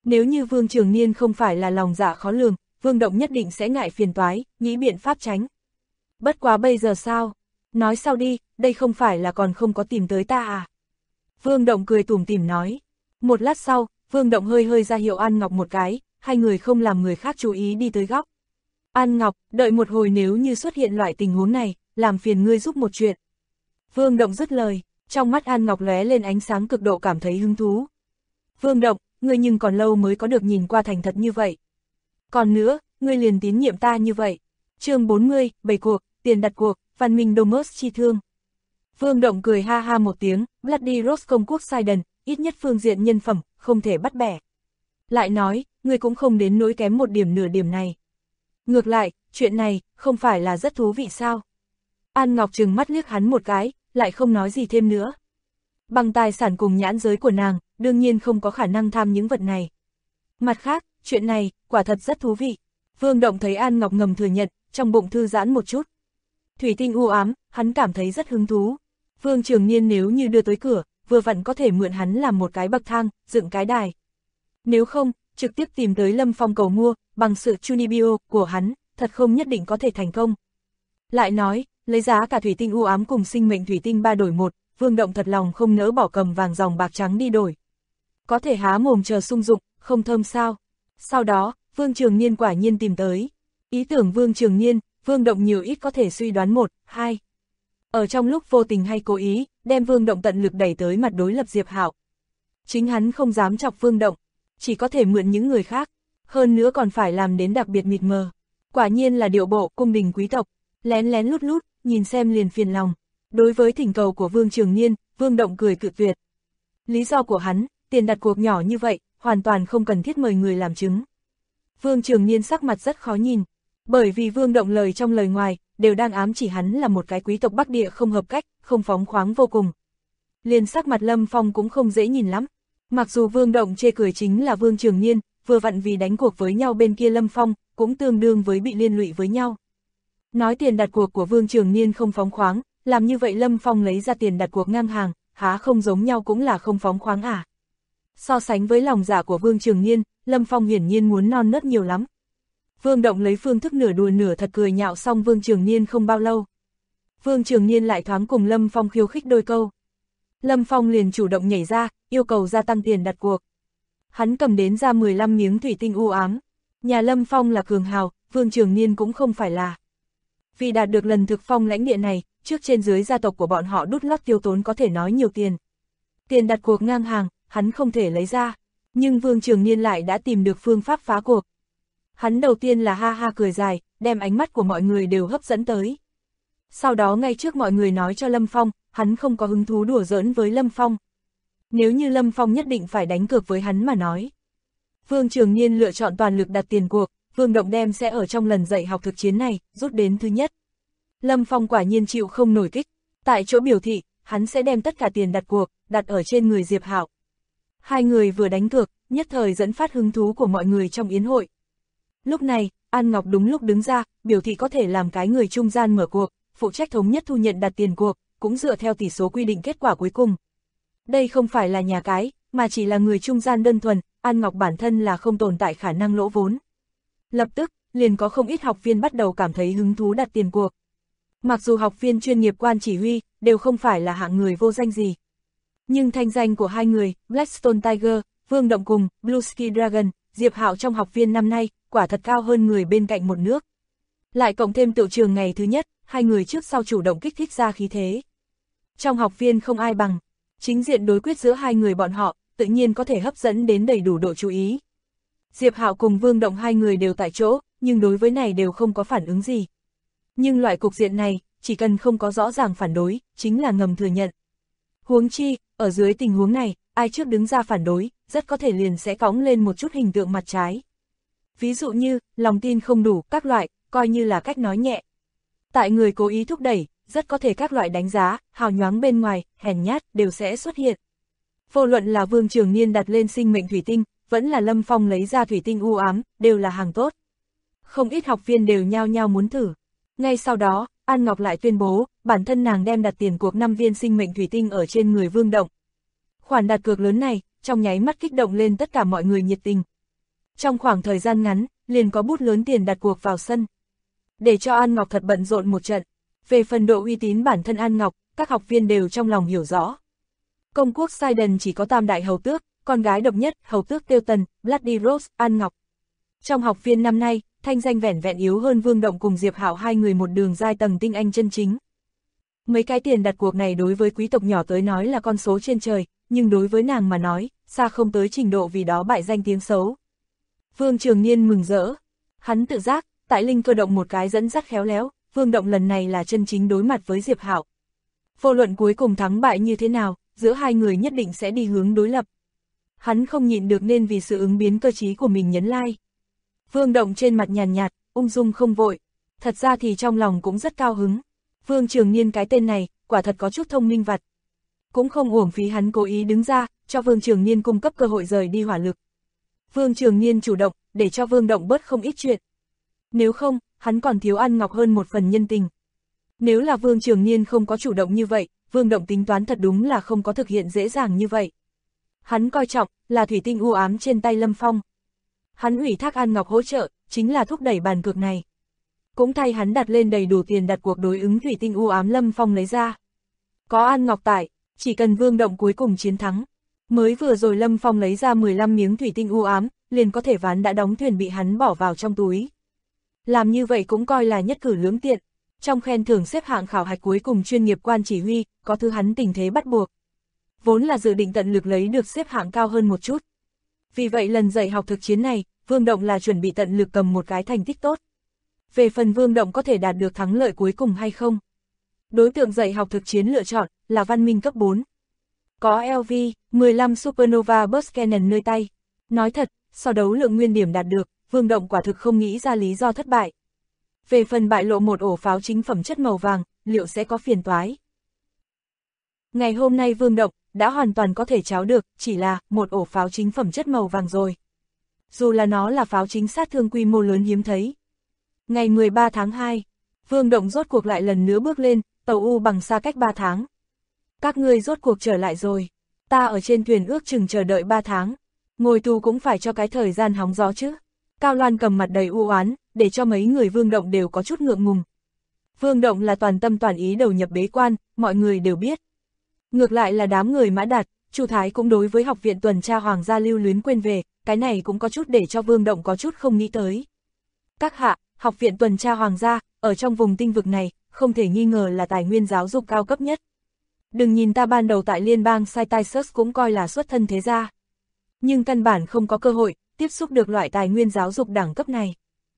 Nếu như Vương Trường Niên không phải là lòng dạ khó lường, Vương Động nhất định sẽ ngại phiền toái, nghĩ biện pháp tránh. Bất quá bây giờ sao? Nói sau đi, đây không phải là còn không có tìm tới ta à? Vương Động cười tủm tỉm nói. Một lát sau, Vương Động hơi hơi ra hiệu An Ngọc một cái, hai người không làm người khác chú ý đi tới góc. An Ngọc, đợi một hồi, nếu như xuất hiện loại tình huống này, làm phiền ngươi giúp một chuyện. Vương Động dứt lời, trong mắt An Ngọc lóe lên ánh sáng cực độ cảm thấy hứng thú. Vương Động, ngươi nhưng còn lâu mới có được nhìn qua thành thật như vậy. Còn nữa, ngươi liền tín nhiệm ta như vậy. Chương 40, bày cuộc, tiền đặt cuộc, Văn Minh Domus chi thương. Vương Động cười ha ha một tiếng, Bloody Rose công quốc Sidon, ít nhất phương diện nhân phẩm, không thể bắt bẻ. Lại nói, ngươi cũng không đến nỗi kém một điểm nửa điểm này. Ngược lại, chuyện này, không phải là rất thú vị sao? An Ngọc trừng mắt liếc hắn một cái, lại không nói gì thêm nữa. Bằng tài sản cùng nhãn giới của nàng, đương nhiên không có khả năng tham những vật này. Mặt khác, chuyện này, quả thật rất thú vị. Vương Động thấy An Ngọc ngầm thừa nhận, trong bụng thư giãn một chút. Thủy tinh u ám, hắn cảm thấy rất hứng thú. Vương Trường Niên nếu như đưa tới cửa, vừa vặn có thể mượn hắn làm một cái bậc thang, dựng cái đài. Nếu không, trực tiếp tìm tới Lâm Phong cầu mua, bằng sự chunibio của hắn, thật không nhất định có thể thành công. Lại nói, lấy giá cả thủy tinh u ám cùng sinh mệnh thủy tinh 3 đổi 1, Vương Động thật lòng không nỡ bỏ cầm vàng dòng bạc trắng đi đổi. Có thể há mồm chờ sung dụng, không thơm sao. Sau đó, Vương Trường Niên quả nhiên tìm tới. Ý tưởng Vương Trường Niên, Vương Động nhiều ít có thể suy đoán 1, 2. Ở trong lúc vô tình hay cố ý, đem Vương Động tận lực đẩy tới mặt đối lập Diệp Hạo. Chính hắn không dám chọc Vương Động, chỉ có thể mượn những người khác, hơn nữa còn phải làm đến đặc biệt mịt mờ. Quả nhiên là điệu bộ cung đình quý tộc, lén lén lút lút, nhìn xem liền phiền lòng. Đối với thỉnh cầu của Vương Trường Niên, Vương Động cười cự tuyệt. Lý do của hắn, tiền đặt cuộc nhỏ như vậy, hoàn toàn không cần thiết mời người làm chứng. Vương Trường Niên sắc mặt rất khó nhìn, bởi vì Vương Động lời trong lời ngoài, đều đang ám chỉ hắn là một cái quý tộc Bắc Địa không hợp cách, không phóng khoáng vô cùng. Liền sắc mặt Lâm Phong cũng không dễ nhìn lắm. Mặc dù Vương Động chê cười chính là Vương Trường Niên, vừa vặn vì đánh cuộc với nhau bên kia Lâm Phong, cũng tương đương với bị liên lụy với nhau. Nói tiền đặt cuộc của Vương Trường Niên không phóng khoáng, làm như vậy Lâm Phong lấy ra tiền đặt cuộc ngang hàng, há không giống nhau cũng là không phóng khoáng à. So sánh với lòng dạ của Vương Trường Niên, Lâm Phong hiển nhiên muốn non nớt nhiều lắm. Vương Động lấy phương thức nửa đùa nửa thật cười nhạo xong Vương Trường Niên không bao lâu. Vương Trường Niên lại thoáng cùng Lâm Phong khiêu khích đôi câu. Lâm Phong liền chủ động nhảy ra, yêu cầu gia tăng tiền đặt cuộc. Hắn cầm đến ra 15 miếng thủy tinh u ám. Nhà Lâm Phong là cường hào, Vương Trường Niên cũng không phải là. Vì đạt được lần thực phong lãnh địa này, trước trên dưới gia tộc của bọn họ đút lót tiêu tốn có thể nói nhiều tiền. Tiền đặt cuộc ngang hàng, hắn không thể lấy ra, nhưng Vương Trường Niên lại đã tìm được phương pháp phá cuộc. Hắn đầu tiên là ha ha cười dài, đem ánh mắt của mọi người đều hấp dẫn tới. Sau đó ngay trước mọi người nói cho Lâm Phong, hắn không có hứng thú đùa giỡn với Lâm Phong. Nếu như Lâm Phong nhất định phải đánh cược với hắn mà nói. Vương Trường Niên lựa chọn toàn lực đặt tiền cuộc, Vương Động đem sẽ ở trong lần dạy học thực chiến này, rút đến thứ nhất. Lâm Phong quả nhiên chịu không nổi kích, tại chỗ biểu thị, hắn sẽ đem tất cả tiền đặt cuộc, đặt ở trên người Diệp Hạo. Hai người vừa đánh cược, nhất thời dẫn phát hứng thú của mọi người trong yến hội. Lúc này, An Ngọc đúng lúc đứng ra, biểu thị có thể làm cái người trung gian mở cuộc, phụ trách thống nhất thu nhận đặt tiền cuộc, cũng dựa theo tỷ số quy định kết quả cuối cùng. Đây không phải là nhà cái, mà chỉ là người trung gian đơn thuần, An Ngọc bản thân là không tồn tại khả năng lỗ vốn. Lập tức, liền có không ít học viên bắt đầu cảm thấy hứng thú đặt tiền cuộc. Mặc dù học viên chuyên nghiệp quan chỉ huy, đều không phải là hạng người vô danh gì. Nhưng thanh danh của hai người, Blackstone Tiger, Vương Động cùng Bluesky Dragon, Diệp Hạo trong học viên năm nay, quả thật cao hơn người bên cạnh một nước. Lại cộng thêm tựu trường ngày thứ nhất, hai người trước sau chủ động kích thích ra khí thế. Trong học viên không ai bằng, chính diện đối quyết giữa hai người bọn họ, tự nhiên có thể hấp dẫn đến đầy đủ độ chú ý. Diệp Hạo cùng Vương Động hai người đều tại chỗ, nhưng đối với này đều không có phản ứng gì. Nhưng loại cục diện này, chỉ cần không có rõ ràng phản đối, chính là ngầm thừa nhận. Huống chi, ở dưới tình huống này, ai trước đứng ra phản đối, rất có thể liền sẽ cõng lên một chút hình tượng mặt trái. Ví dụ như, lòng tin không đủ, các loại, coi như là cách nói nhẹ. Tại người cố ý thúc đẩy, rất có thể các loại đánh giá, hào nhoáng bên ngoài, hèn nhát, đều sẽ xuất hiện. Vô luận là Vương Trường Niên đặt lên sinh mệnh thủy tinh, vẫn là Lâm Phong lấy ra thủy tinh u ám, đều là hàng tốt. Không ít học viên đều nhao nhao muốn thử. Ngay sau đó, An Ngọc lại tuyên bố, bản thân nàng đem đặt tiền cuộc 5 viên sinh mệnh thủy tinh ở trên người Vương Động. Khoản đặt cược lớn này, trong nháy mắt kích động lên tất cả mọi người nhiệt tình, Trong khoảng thời gian ngắn, liền có bút lớn tiền đặt cuộc vào sân. Để cho An Ngọc thật bận rộn một trận. Về phần độ uy tín bản thân An Ngọc, các học viên đều trong lòng hiểu rõ. Công quốc Sidon chỉ có tam đại hầu tước, con gái độc nhất, hầu tước Tiêu Tần, Bloody Rose, An Ngọc. Trong học viên năm nay, thanh danh vẻn vẹn yếu hơn Vương Động cùng Diệp Hạo hai người một đường giai tầng tinh anh chân chính. Mấy cái tiền đặt cuộc này đối với quý tộc nhỏ tới nói là con số trên trời, nhưng đối với nàng mà nói, xa không tới trình độ vì đó bại danh tiếng xấu. Vương Trường Niên mừng rỡ. Hắn tự giác, tại linh cơ động một cái dẫn dắt khéo léo, Vương Động lần này là chân chính đối mặt với Diệp Hạo. Vô luận cuối cùng thắng bại như thế nào, giữa hai người nhất định sẽ đi hướng đối lập. Hắn không nhịn được nên vì sự ứng biến cơ trí của mình nhấn like. Vương Động trên mặt nhàn nhạt, ung dung không vội. Thật ra thì trong lòng cũng rất cao hứng. Vương Trường Niên cái tên này, quả thật có chút thông minh vặt. Cũng không uổng phí hắn cố ý đứng ra, cho Vương Trường Niên cung cấp cơ hội rời đi hỏa lực. Vương Trường Niên chủ động, để cho Vương Động bớt không ít chuyện. Nếu không, hắn còn thiếu An Ngọc hơn một phần nhân tình. Nếu là Vương Trường Niên không có chủ động như vậy, Vương Động tính toán thật đúng là không có thực hiện dễ dàng như vậy. Hắn coi trọng, là thủy tinh u ám trên tay Lâm Phong. Hắn ủy thác An Ngọc hỗ trợ, chính là thúc đẩy bàn cược này. Cũng thay hắn đặt lên đầy đủ tiền đặt cuộc đối ứng thủy tinh u ám Lâm Phong lấy ra. Có An Ngọc tại, chỉ cần Vương Động cuối cùng chiến thắng. Mới vừa rồi Lâm Phong lấy ra 15 miếng thủy tinh u ám, liền có thể ván đã đóng thuyền bị hắn bỏ vào trong túi. Làm như vậy cũng coi là nhất cử lưỡng tiện. Trong khen thưởng xếp hạng khảo hạch cuối cùng chuyên nghiệp quan chỉ huy, có thứ hắn tình thế bắt buộc. Vốn là dự định tận lực lấy được xếp hạng cao hơn một chút. Vì vậy lần dạy học thực chiến này, Vương Động là chuẩn bị tận lực cầm một cái thành tích tốt. Về phần Vương Động có thể đạt được thắng lợi cuối cùng hay không? Đối tượng dạy học thực chiến lựa chọn là văn minh cấp 4. Có LV, 15 Supernova Burst Cannon nơi tay. Nói thật, so đấu lượng nguyên điểm đạt được, Vương Động quả thực không nghĩ ra lý do thất bại. Về phần bại lộ một ổ pháo chính phẩm chất màu vàng, liệu sẽ có phiền toái? Ngày hôm nay Vương Động đã hoàn toàn có thể tráo được, chỉ là một ổ pháo chính phẩm chất màu vàng rồi. Dù là nó là pháo chính sát thương quy mô lớn hiếm thấy. Ngày 13 tháng 2, Vương Động rốt cuộc lại lần nữa bước lên, tàu U bằng xa cách 3 tháng. Các ngươi rốt cuộc trở lại rồi. Ta ở trên thuyền ước chừng chờ đợi 3 tháng. Ngồi tù cũng phải cho cái thời gian hóng gió chứ. Cao Loan cầm mặt đầy u oán, để cho mấy người Vương Động đều có chút ngượng ngùng. Vương Động là toàn tâm toàn ý đầu nhập bế quan, mọi người đều biết. Ngược lại là đám người Mã Đạt, Chu Thái cũng đối với học viện tuần tra hoàng gia lưu luyến quên về, cái này cũng có chút để cho Vương Động có chút không nghĩ tới. Các hạ, học viện tuần tra hoàng gia, ở trong vùng tinh vực này, không thể nghi ngờ là tài nguyên giáo dục cao cấp nhất. Đừng nhìn ta ban đầu tại liên bang Cyrus cũng coi là xuất thân thế gia. Nhưng căn bản không có cơ hội, tiếp xúc được loại tài nguyên giáo dục đẳng cấp này.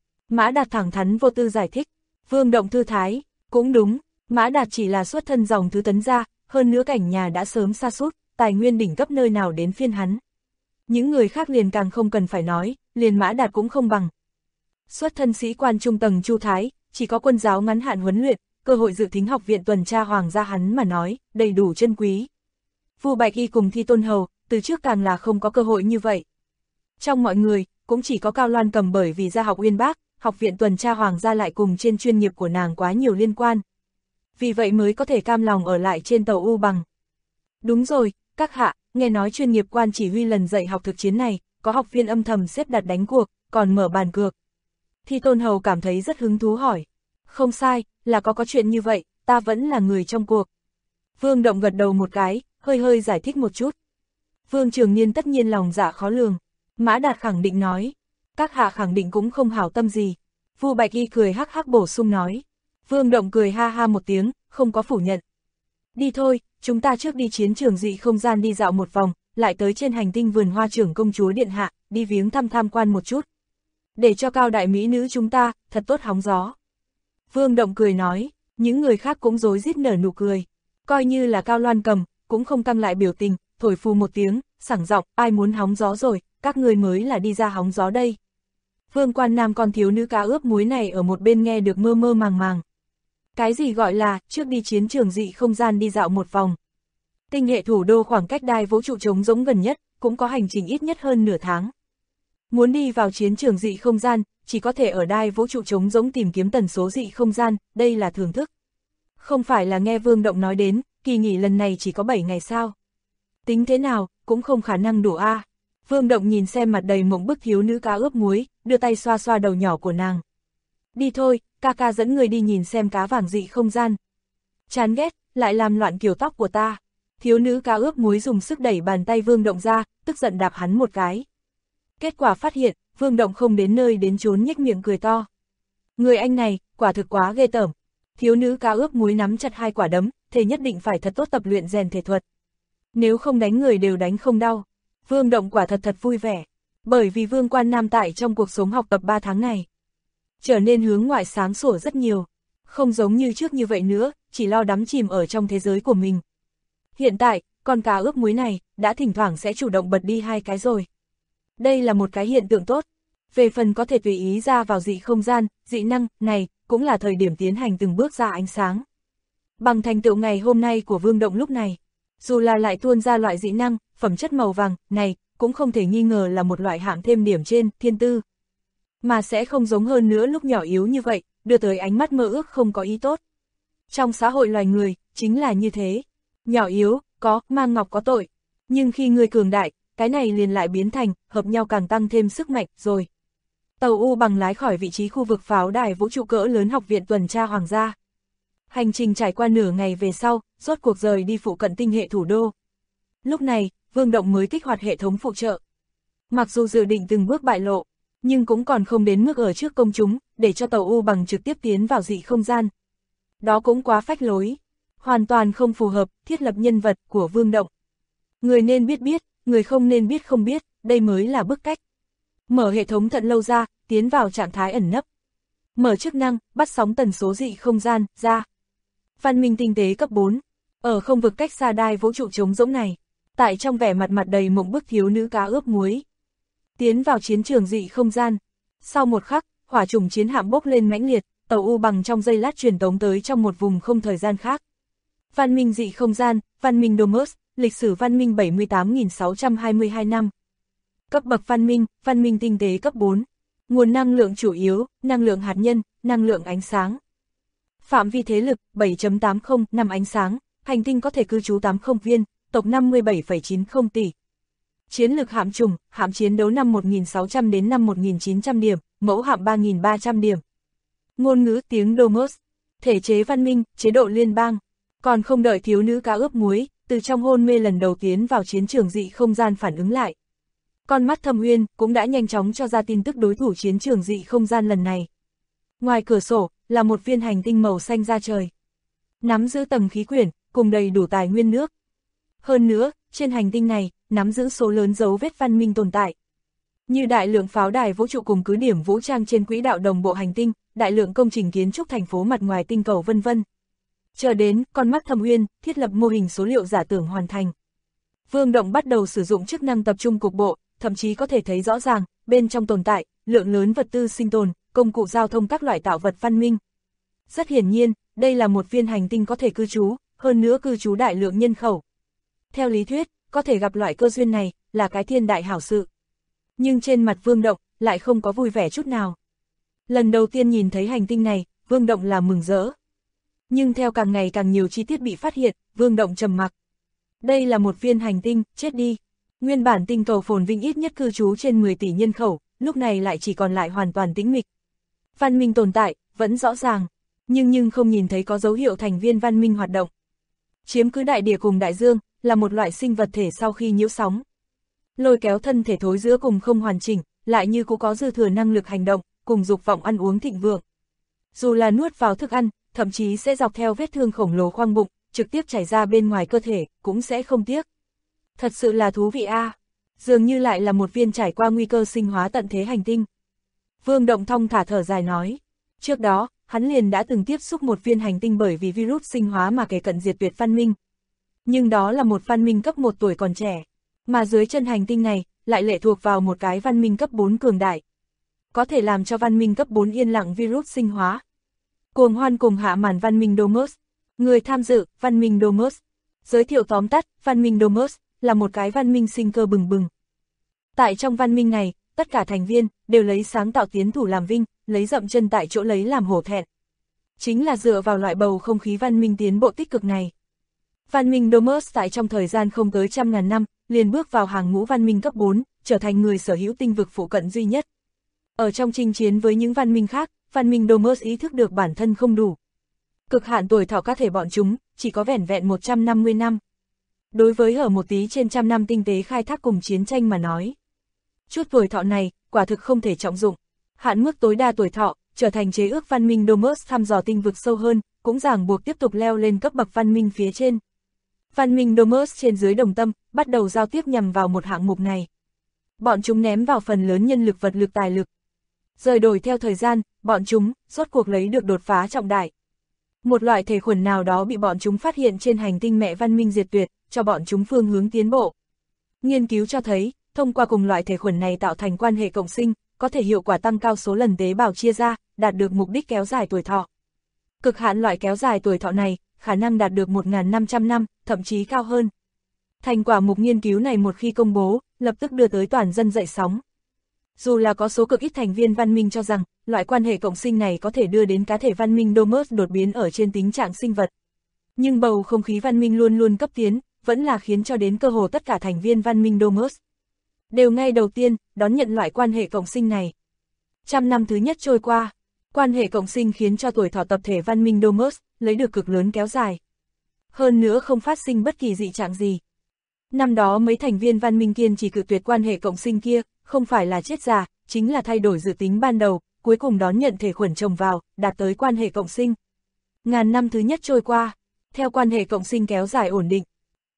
Mã Đạt thẳng thắn vô tư giải thích. Vương Động thư thái, cũng đúng, Mã Đạt chỉ là xuất thân dòng thứ Tấn gia, hơn nữa cảnh nhà đã sớm sa sút, tài nguyên đỉnh cấp nơi nào đến phiên hắn. Những người khác liền càng không cần phải nói, liền Mã Đạt cũng không bằng. Xuất thân sĩ quan trung tầng Chu Thái, chỉ có quân giáo ngắn hạn huấn luyện, cơ hội dự thính học viện tuần tra hoàng gia hắn mà nói, đầy đủ chân quý. Vu Bạch Y cùng Thi Tôn Hầu, từ trước càng là không có cơ hội như vậy. Trong mọi người, cũng chỉ có Cao Loan cầm bởi vì gia học uyên bác, học viện tuần tra hoàng gia lại cùng trên chuyên nghiệp của nàng quá nhiều liên quan. Vì vậy mới có thể cam lòng ở lại trên tàu U bằng. Đúng rồi, các hạ, nghe nói chuyên nghiệp quan chỉ huy lần dạy học thực chiến này, có học viên âm thầm xếp đặt đánh cuộc, còn mở bàn cược. Thi Tôn Hầu cảm thấy rất hứng thú hỏi. Không sai, là có chuyện như vậy, ta vẫn là người trong cuộc. Vương Động gật đầu một cái, hơi giải thích một chút. Vương Trường Niên tất nhiên lòng dạ khó lường. Mã Đạt khẳng định nói. Các hạ khẳng định cũng không hảo tâm gì. Vu Bạch Y cười hắc hắc bổ sung nói. Vương Động cười ha ha một tiếng, không có phủ nhận. Đi thôi, chúng ta trước đi chiến trường dị không gian đi dạo một vòng, lại tới trên hành tinh vườn hoa trưởng công chúa điện hạ, đi viếng tham quan một chút. Để cho cao đại mỹ nữ chúng ta, thật tốt hóng gió. Vương Động cười nói, những người khác cũng rối rít nở nụ cười. Coi như là Cao Loan cầm, cũng không căng lại biểu tình, thổi phù một tiếng, sảng giọng, ai muốn hóng gió rồi, các người mới là đi ra hóng gió đây. Vương Quan Nam con thiếu nữ cá ướp muối này ở một bên nghe được mơ mơ màng màng. Cái gì gọi là, trước đi chiến trường dị không gian đi dạo một vòng. Tinh hệ thủ đô khoảng cách đai vũ trụ trống rỗng gần nhất, cũng có hành trình ít nhất hơn nửa tháng. Muốn đi vào chiến trường dị không gian, chỉ có thể ở đai vũ trụ trống rỗng tìm kiếm tần số dị không gian, đây là thưởng thức. Không phải là nghe Vương Động nói đến, kỳ nghỉ lần này chỉ có 7 ngày sao. Tính thế nào, cũng không khả năng đủ a. Vương Động nhìn xem mặt đầy mộng bức thiếu nữ cá ướp muối, đưa tay xoa xoa đầu nhỏ của nàng. Đi thôi, ca ca dẫn người đi nhìn xem cá vàng dị không gian. Chán ghét, lại làm loạn kiểu tóc của ta. Thiếu nữ cá ướp muối dùng sức đẩy bàn tay Vương Động ra, tức giận đạp hắn một cái. Kết quả phát hiện, Vương Động không đến nơi đến chốn nhếch miệng cười to. Người anh này, quả thực quá ghê tởm. Thiếu nữ cá ướp muối nắm chặt hai quả đấm, thề nhất định phải thật tốt tập luyện rèn thể thuật. Nếu không đánh người đều đánh không đau. Vương Động quả thật vui vẻ. Bởi vì Vương Quan Nam tại trong cuộc sống học tập 3 tháng này trở nên hướng ngoại sáng sủa rất nhiều. Không giống như trước như vậy nữa, chỉ lo đắm chìm ở trong thế giới của mình. Hiện tại, con cá ướp muối này, đã thỉnh thoảng sẽ chủ động bật đi 2 cái rồi. Đây là một cái hiện tượng tốt. Về phần có thể tùy ý ra vào dị không gian, dị năng, này, cũng là thời điểm tiến hành từng bước ra ánh sáng. Bằng thành tựu ngày hôm nay của Vương Động lúc này, dù là lại tuôn ra loại dị năng, phẩm chất màu vàng, này, cũng không thể nghi ngờ là một loại hạng thêm điểm trên, thiên tư. Mà sẽ không giống hơn nữa lúc nhỏ yếu như vậy, đưa tới ánh mắt mơ ước không có ý tốt. Trong xã hội loài người, chính là như thế. Nhỏ yếu, có, mang ngọc có tội. Nhưng khi người cường đại, cái này liền lại biến thành, hợp nhau càng tăng thêm sức mạnh, rồi. Tàu U bằng lái khỏi vị trí khu vực pháo đài vũ trụ cỡ lớn học viện tuần tra hoàng gia. Hành trình trải qua nửa ngày về sau, rốt cuộc rời đi phụ cận tinh hệ thủ đô. Lúc này, Vương Động mới kích hoạt hệ thống phụ trợ. Mặc dù dự định từng bước bại lộ, nhưng cũng còn không đến mức ở trước công chúng, để cho tàu U bằng trực tiếp tiến vào dị không gian. Đó cũng quá phách lối, hoàn toàn không phù hợp thiết lập nhân vật của Vương Động. Người nên biết biết, người không nên biết không biết, đây mới là bức cách. Mở hệ thống thận lâu ra, tiến vào trạng thái ẩn nấp. Mở chức năng, bắt sóng tần số dị không gian, ra. Văn minh tinh tế cấp 4. Ở không vực cách xa đai vũ trụ trống rỗng này, tại trong vẻ mặt đầy mộng bức thiếu nữ cá ướp muối. Tiến vào chiến trường dị không gian. Sau một khắc, hỏa trùng chiến hạm bốc lên mãnh liệt, tàu U bằng trong giây lát truyền tống tới trong một vùng không thời gian khác. Văn minh dị không gian, văn minh Domus, lịch sử văn minh 78.622 năm. Cấp bậc văn minh tinh tế cấp 4. Nguồn năng lượng chủ yếu, năng lượng hạt nhân, năng lượng ánh sáng. Phạm vi thế lực, 7.80 năm ánh sáng, hành tinh có thể cư trú 80 viên, tộc 57,90 tỷ. Chiến lực hạm trùng, hạm chiến đấu năm 1.600 đến năm 1.900 điểm, mẫu hạm 3.300 điểm. Ngôn ngữ tiếng Domus. Thể chế văn minh, chế độ liên bang. Còn không đợi thiếu nữ cá ướp muối, từ trong hôn mê lần đầu tiến vào chiến trường dị không gian phản ứng lại. Con mắt Thâm Uyên cũng đã nhanh chóng cho ra tin tức đối thủ chiến trường dị không gian lần này. Ngoài cửa sổ, là một viên hành tinh màu xanh da trời. Nắm giữ tầng khí quyển, cùng đầy đủ tài nguyên nước. Hơn nữa, trên hành tinh này, nắm giữ số lớn dấu vết văn minh tồn tại. Như đại lượng pháo đài vũ trụ cùng cứ điểm vũ trang trên quỹ đạo đồng bộ hành tinh, đại lượng công trình kiến trúc thành phố mặt ngoài tinh cầu vân vân. Chờ đến, con mắt Thâm Uyên, thiết lập mô hình số liệu giả tưởng hoàn thành. Vương Động bắt đầu sử dụng chức năng tập trung cục bộ, thậm chí có thể thấy rõ ràng, bên trong tồn tại, lượng lớn vật tư sinh tồn, công cụ giao thông các loại tạo vật văn minh. Rất hiển nhiên, đây là một viên hành tinh có thể cư trú, hơn nữa cư trú đại lượng nhân khẩu. Theo lý thuyết, có thể gặp loại cơ duyên này, là cái thiên đại hảo sự. Nhưng trên mặt Vương Động, lại không có vui vẻ chút nào. Lần đầu tiên nhìn thấy hành tinh này, Vương Động là mừng rỡ. Nhưng theo càng ngày càng nhiều chi tiết bị phát hiện, Vương Động trầm mặc. Đây là một viên hành tinh, chết đi. Nguyên bản tinh cầu phồn vinh ít nhất cư trú trên 10 tỷ nhân khẩu, lúc này lại chỉ còn lại hoàn toàn tĩnh mịch. Văn minh tồn tại, vẫn rõ ràng, nhưng không nhìn thấy có dấu hiệu thành viên văn minh hoạt động. Chiếm cứ đại địa cùng đại dương, là một loại sinh vật thể sau khi nhiễu sóng. Lôi kéo thân thể thối giữa cùng không hoàn chỉnh, lại như cũng có dư thừa năng lực hành động, cùng dục vọng ăn uống thịnh vượng. Dù là nuốt vào thức ăn, thậm chí sẽ dọc theo vết thương khổng lồ khoang bụng, trực tiếp chảy ra bên ngoài cơ thể, cũng sẽ không tiếc. Thật sự là thú vị a, dường như lại là một viên trải qua nguy cơ sinh hóa tận thế hành tinh. Vương Động thong thả thở dài nói, trước đó, hắn liền đã từng tiếp xúc một viên hành tinh bởi vì virus sinh hóa mà kề cận diệt tuyệt văn minh. Nhưng đó là một văn minh cấp 1 tuổi còn trẻ, mà dưới chân hành tinh này, lại lệ thuộc vào một cái văn minh cấp 4 cường đại. Có thể làm cho văn minh cấp 4 yên lặng virus sinh hóa. Cuồng hoan cùng hạ màn văn minh Domus. Người tham dự, văn minh Domus. Giới thiệu tóm tắt, văn minh Domus là một cái văn minh sinh cơ bừng bừng. Tại trong văn minh này, tất cả thành viên đều lấy sáng tạo tiến thủ làm vinh, lấy dậm chân tại chỗ lấy làm hổ thẹn. Chính là dựa vào loại bầu không khí văn minh tiến bộ tích cực này. Văn minh Domus tại trong thời gian không tới 100.000 năm, liền bước vào hàng ngũ văn minh cấp 4, trở thành người sở hữu tinh vực phụ cận duy nhất. Ở trong chinh chiến với những văn minh khác, văn minh Domus ý thức được bản thân không đủ. Cực hạn tuổi thọ cá thể bọn chúng, chỉ có vẻn vẹn 150 năm. Đối với hở một tí trên 100 năm tinh tế khai thác cùng chiến tranh mà nói. Chút tuổi thọ này, quả thực không thể trọng dụng. Hạn mức tối đa tuổi thọ, trở thành chế ước văn minh Domus thăm dò tinh vực sâu hơn, cũng ràng buộc tiếp tục leo lên cấp bậc văn minh phía trên. Văn minh Domus trên dưới đồng tâm, bắt đầu giao tiếp nhằm vào một hạng mục này. Bọn chúng ném vào phần lớn nhân lực vật lực tài lực. Rời đổi theo thời gian, bọn chúng, rốt cuộc lấy được đột phá trọng đại. Một loại thể khuẩn nào đó bị bọn chúng phát hiện trên hành tinh mẹ văn minh diệt tuyệt, cho bọn chúng phương hướng tiến bộ. Nghiên cứu cho thấy, thông qua cùng loại thể khuẩn này tạo thành quan hệ cộng sinh, có thể hiệu quả tăng cao số lần tế bào chia ra, đạt được mục đích kéo dài tuổi thọ. Cực hạn loại kéo dài tuổi thọ này, khả năng đạt được 1.500 năm, thậm chí cao hơn. Thành quả mục nghiên cứu này một khi công bố, lập tức đưa tới toàn dân dậy sóng. Dù là có số cực ít thành viên văn minh cho rằng, loại quan hệ cộng sinh này có thể đưa đến cá thể văn minh Domus đột biến ở trên tính trạng sinh vật. Nhưng bầu không khí văn minh luôn luôn cấp tiến, vẫn là khiến cho đến cơ hồ tất cả thành viên văn minh Domus đều ngay đầu tiên đón nhận loại quan hệ cộng sinh này. 100 năm thứ nhất trôi qua, quan hệ cộng sinh khiến cho tuổi thọ tập thể văn minh Domus lấy được cực lớn kéo dài. Hơn nữa không phát sinh bất kỳ dị trạng gì. Năm đó mấy thành viên văn minh kiên trì cự tuyệt quan hệ cộng sinh kia, không phải là chết già, chính là thay đổi dự tính ban đầu, cuối cùng đón nhận thể khuẩn trồng vào, đạt tới quan hệ cộng sinh. Ngàn năm thứ nhất trôi qua, theo quan hệ cộng sinh kéo dài ổn định.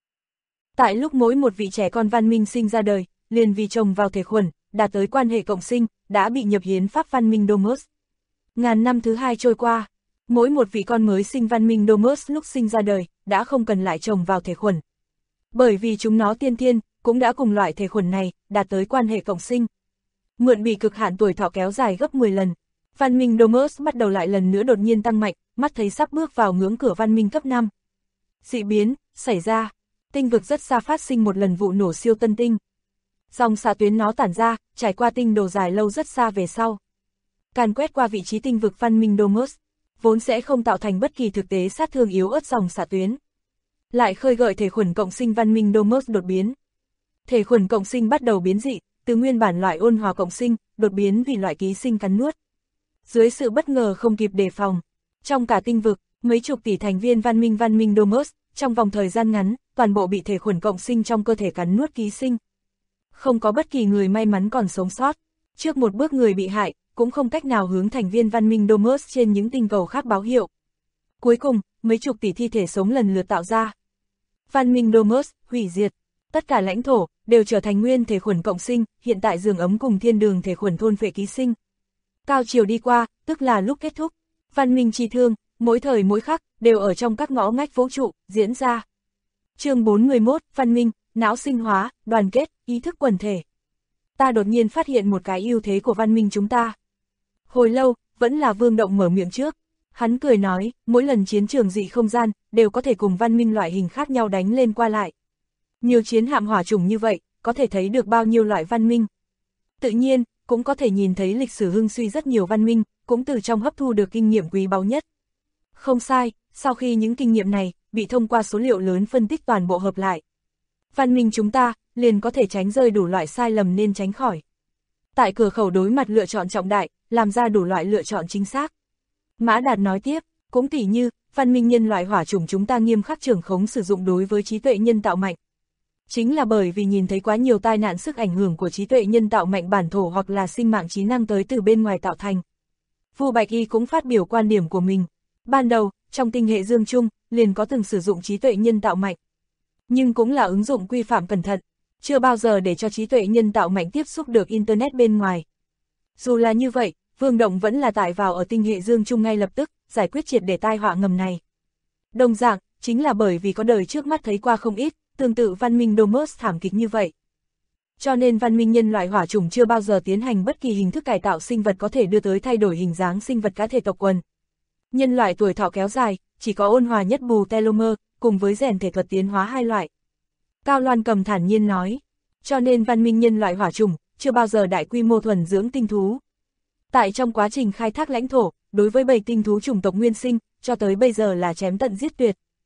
Tại lúc mỗi một vị trẻ con văn minh sinh ra đời, liền vì trồng vào thể khuẩn, đạt tới quan hệ cộng sinh, đã bị nhập hiến pháp văn minh Domus. Ngàn năm thứ hai trôi qua, mỗi một vị con mới sinh văn minh Domus lúc sinh ra đời, đã không cần lại trồng vào thể khuẩn. Bởi vì chúng nó tiên thiên, cũng đã cùng loại thể khuẩn này, đạt tới quan hệ cộng sinh. Mượn bị cực hạn tuổi thọ kéo dài gấp 10 lần, văn minh Domus bắt đầu lại lần nữa đột nhiên tăng mạnh, mắt thấy sắp bước vào ngưỡng cửa văn minh cấp 5. Dị biến, xảy ra, tinh vực rất xa phát sinh một lần vụ nổ siêu tân tinh. Dòng xạ tuyến nó tản ra, trải qua tinh đồ dài lâu rất xa về sau. Càn quét qua vị trí tinh vực văn minh Domus, vốn sẽ không tạo thành bất kỳ thực tế sát thương yếu ớt dòng xạ tuyến. Lại khơi gợi thể khuẩn cộng sinh văn minh Domus đột biến. Thể khuẩn cộng sinh bắt đầu biến dị, từ nguyên bản loại ôn hòa cộng sinh, đột biến vì loại ký sinh cắn nuốt. Dưới sự bất ngờ không kịp đề phòng, trong cả tinh vực, mấy chục tỷ thành viên văn minh Domus, trong vòng thời gian ngắn, toàn bộ bị thể khuẩn cộng sinh trong cơ thể cắn nuốt ký sinh. Không có bất kỳ người may mắn còn sống sót. Trước một bước người bị hại, cũng không cách nào hướng thành viên văn minh Domus trên những tinh cầu khác báo hiệu. Cuối cùng, mấy chục tỷ thi thể sống lần lượt tạo ra. Văn minh Domus, hủy diệt. Tất cả lãnh thổ, đều trở thành nguyên thể khuẩn cộng sinh, hiện tại giường ấm cùng thiên đường thể khuẩn thôn phệ ký sinh. Cao chiều đi qua, tức là lúc kết thúc. Văn minh chi thương, mỗi thời mỗi khắc, đều ở trong các ngõ ngách vũ trụ, diễn ra. Chương 41, văn minh, não sinh hóa, đoàn kết, ý thức quần thể. Ta đột nhiên phát hiện một cái ưu thế của văn minh chúng ta. Hồi lâu, vẫn là Vương Động mở miệng trước. Hắn cười nói, mỗi lần chiến trường dị không gian, đều có thể cùng văn minh loại hình khác nhau đánh lên qua lại. Nhiều chiến hạm hỏa chủng như vậy, có thể thấy được bao nhiêu loại văn minh. Tự nhiên, cũng có thể nhìn thấy lịch sử hưng suy rất nhiều văn minh, cũng từ trong hấp thu được kinh nghiệm quý báu nhất. Không sai, sau khi những kinh nghiệm này, bị thông qua số liệu lớn phân tích toàn bộ hợp lại. Văn minh chúng ta, liền có thể tránh rơi đủ loại sai lầm nên tránh khỏi. Tại cửa khẩu đối mặt lựa chọn trọng đại, làm ra đủ loại lựa chọn chính xác. Mã Đạt nói tiếp, cũng tỉ như, văn minh nhân loại hỏa chủng chúng ta nghiêm khắc trưởng khống sử dụng đối với trí tuệ nhân tạo mạnh. Chính là bởi vì nhìn thấy quá nhiều tai nạn sức ảnh hưởng của trí tuệ nhân tạo mạnh bản thổ hoặc là sinh mạng trí năng tới từ bên ngoài tạo thành. Vu Bạch Y cũng phát biểu quan điểm của mình. Ban đầu, trong tinh hệ Dương Trung, liền có từng sử dụng trí tuệ nhân tạo mạnh. Nhưng cũng là ứng dụng quy phạm cẩn thận, chưa bao giờ để cho trí tuệ nhân tạo mạnh tiếp xúc được Internet bên ngoài. Dù là như vậy, Vương Động vẫn là tải vào ở tinh hệ Dương Trung ngay lập tức, giải quyết triệt để tai họa ngầm này. Đồng dạng, chính là bởi vì có đời trước mắt thấy qua không ít, tương tự văn minh Domus thảm kịch như vậy. Cho nên văn minh nhân loại hỏa chủng chưa bao giờ tiến hành bất kỳ hình thức cải tạo sinh vật có thể đưa tới thay đổi hình dáng sinh vật cá thể tộc quần. Nhân loại tuổi thọ kéo dài, chỉ có ôn hòa nhất bù telomere, cùng với rèn thể thuật tiến hóa hai loại. Cao Loan Cầm thản nhiên nói, cho nên văn minh nhân loại hỏa chủng, chưa bao giờ đại quy mô thuần dưỡng tinh thú. Tại trong quá trình khai thác lãnh thổ, đối với bầy tinh thú chủng tộc nguyên sinh, cho tới bây giờ là chém tận giết tuyệt.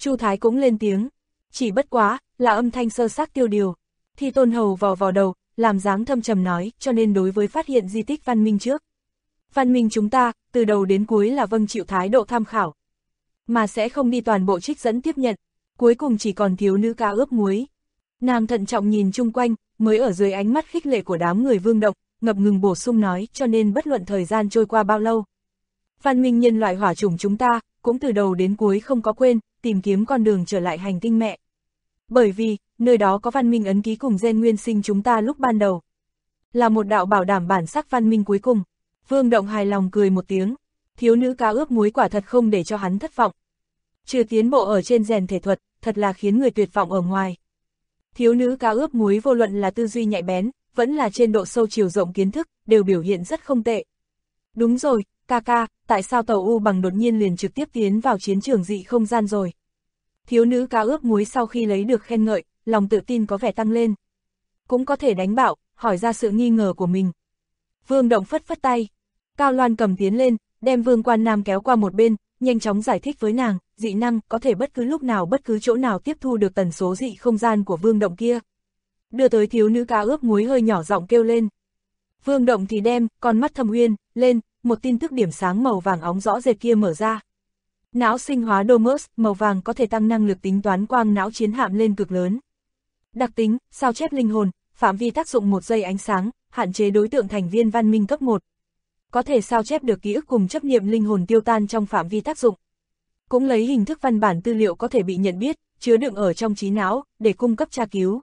Chu Thái cũng lên tiếng, chỉ bất quá, là âm thanh sơ xác tiêu điều. Thi Tôn Hầu vò vò đầu, làm dáng thâm trầm nói, cho nên đối với phát hiện di tích văn minh trước. Văn minh chúng ta, từ đầu đến cuối là vâng chịu thái độ tham khảo, mà sẽ không đi toàn bộ trích dẫn tiếp nhận, cuối cùng chỉ còn thiếu nữ cá ướp muối. Nàng thận trọng nhìn chung quanh, mới ở dưới ánh mắt khích lệ của đám người Vương Động, ngập ngừng bổ sung nói, cho nên bất luận thời gian trôi qua bao lâu. Văn minh nhân loại hỏa chủng chúng ta, cũng từ đầu đến cuối không có quên, tìm kiếm con đường trở lại hành tinh mẹ. Bởi vì, nơi đó có văn minh ấn ký cùng gen nguyên sinh chúng ta lúc ban đầu. Là một đạo bảo đảm bản sắc văn minh cuối cùng. Vương Động hài lòng cười một tiếng, thiếu nữ cá ướp muối quả thật không để cho hắn thất vọng. Trừ tiến bộ ở trên rèn thể thuật, thật là khiến người tuyệt vọng ở ngoài. Thiếu nữ cá ướp muối vô luận là tư duy nhạy bén, vẫn là trên độ sâu chiều rộng kiến thức, đều biểu hiện rất không tệ. Đúng rồi, ca, tại sao tàu U bằng đột nhiên liền trực tiếp tiến vào chiến trường dị không gian rồi? Thiếu nữ cá ướp muối sau khi lấy được khen ngợi, lòng tự tin có vẻ tăng lên. Cũng có thể đánh bạo, hỏi ra sự nghi ngờ của mình. Vương Động phất phất tay. Cao Loan cầm tiến lên, đem Vương Quan Nam kéo qua một bên, nhanh chóng giải thích với nàng, dị năng có thể bất cứ lúc nào bất cứ chỗ nào tiếp thu được tần số dị không gian của Vương Động kia. Đưa tới thiếu nữ cá ướp muối hơi nhỏ giọng kêu lên. Vương Động thì đem, con mắt thâm uyên, lên, một tin tức điểm sáng màu vàng óng rõ rệt kia mở ra. Não sinh hóa Domus, màu vàng có thể tăng năng lực tính toán quang não chiến hạm lên cực lớn. Đặc tính, sao chép linh hồn, phạm vi tác dụng 1 giây ánh sáng, hạn chế đối tượng thành viên văn minh cấp 1. Có thể sao chép được ký ức cùng chấp niệm linh hồn tiêu tan trong phạm vi tác dụng. Cũng lấy hình thức văn bản tư liệu có thể bị nhận biết, chứa đựng ở trong trí não, để cung cấp tra cứu.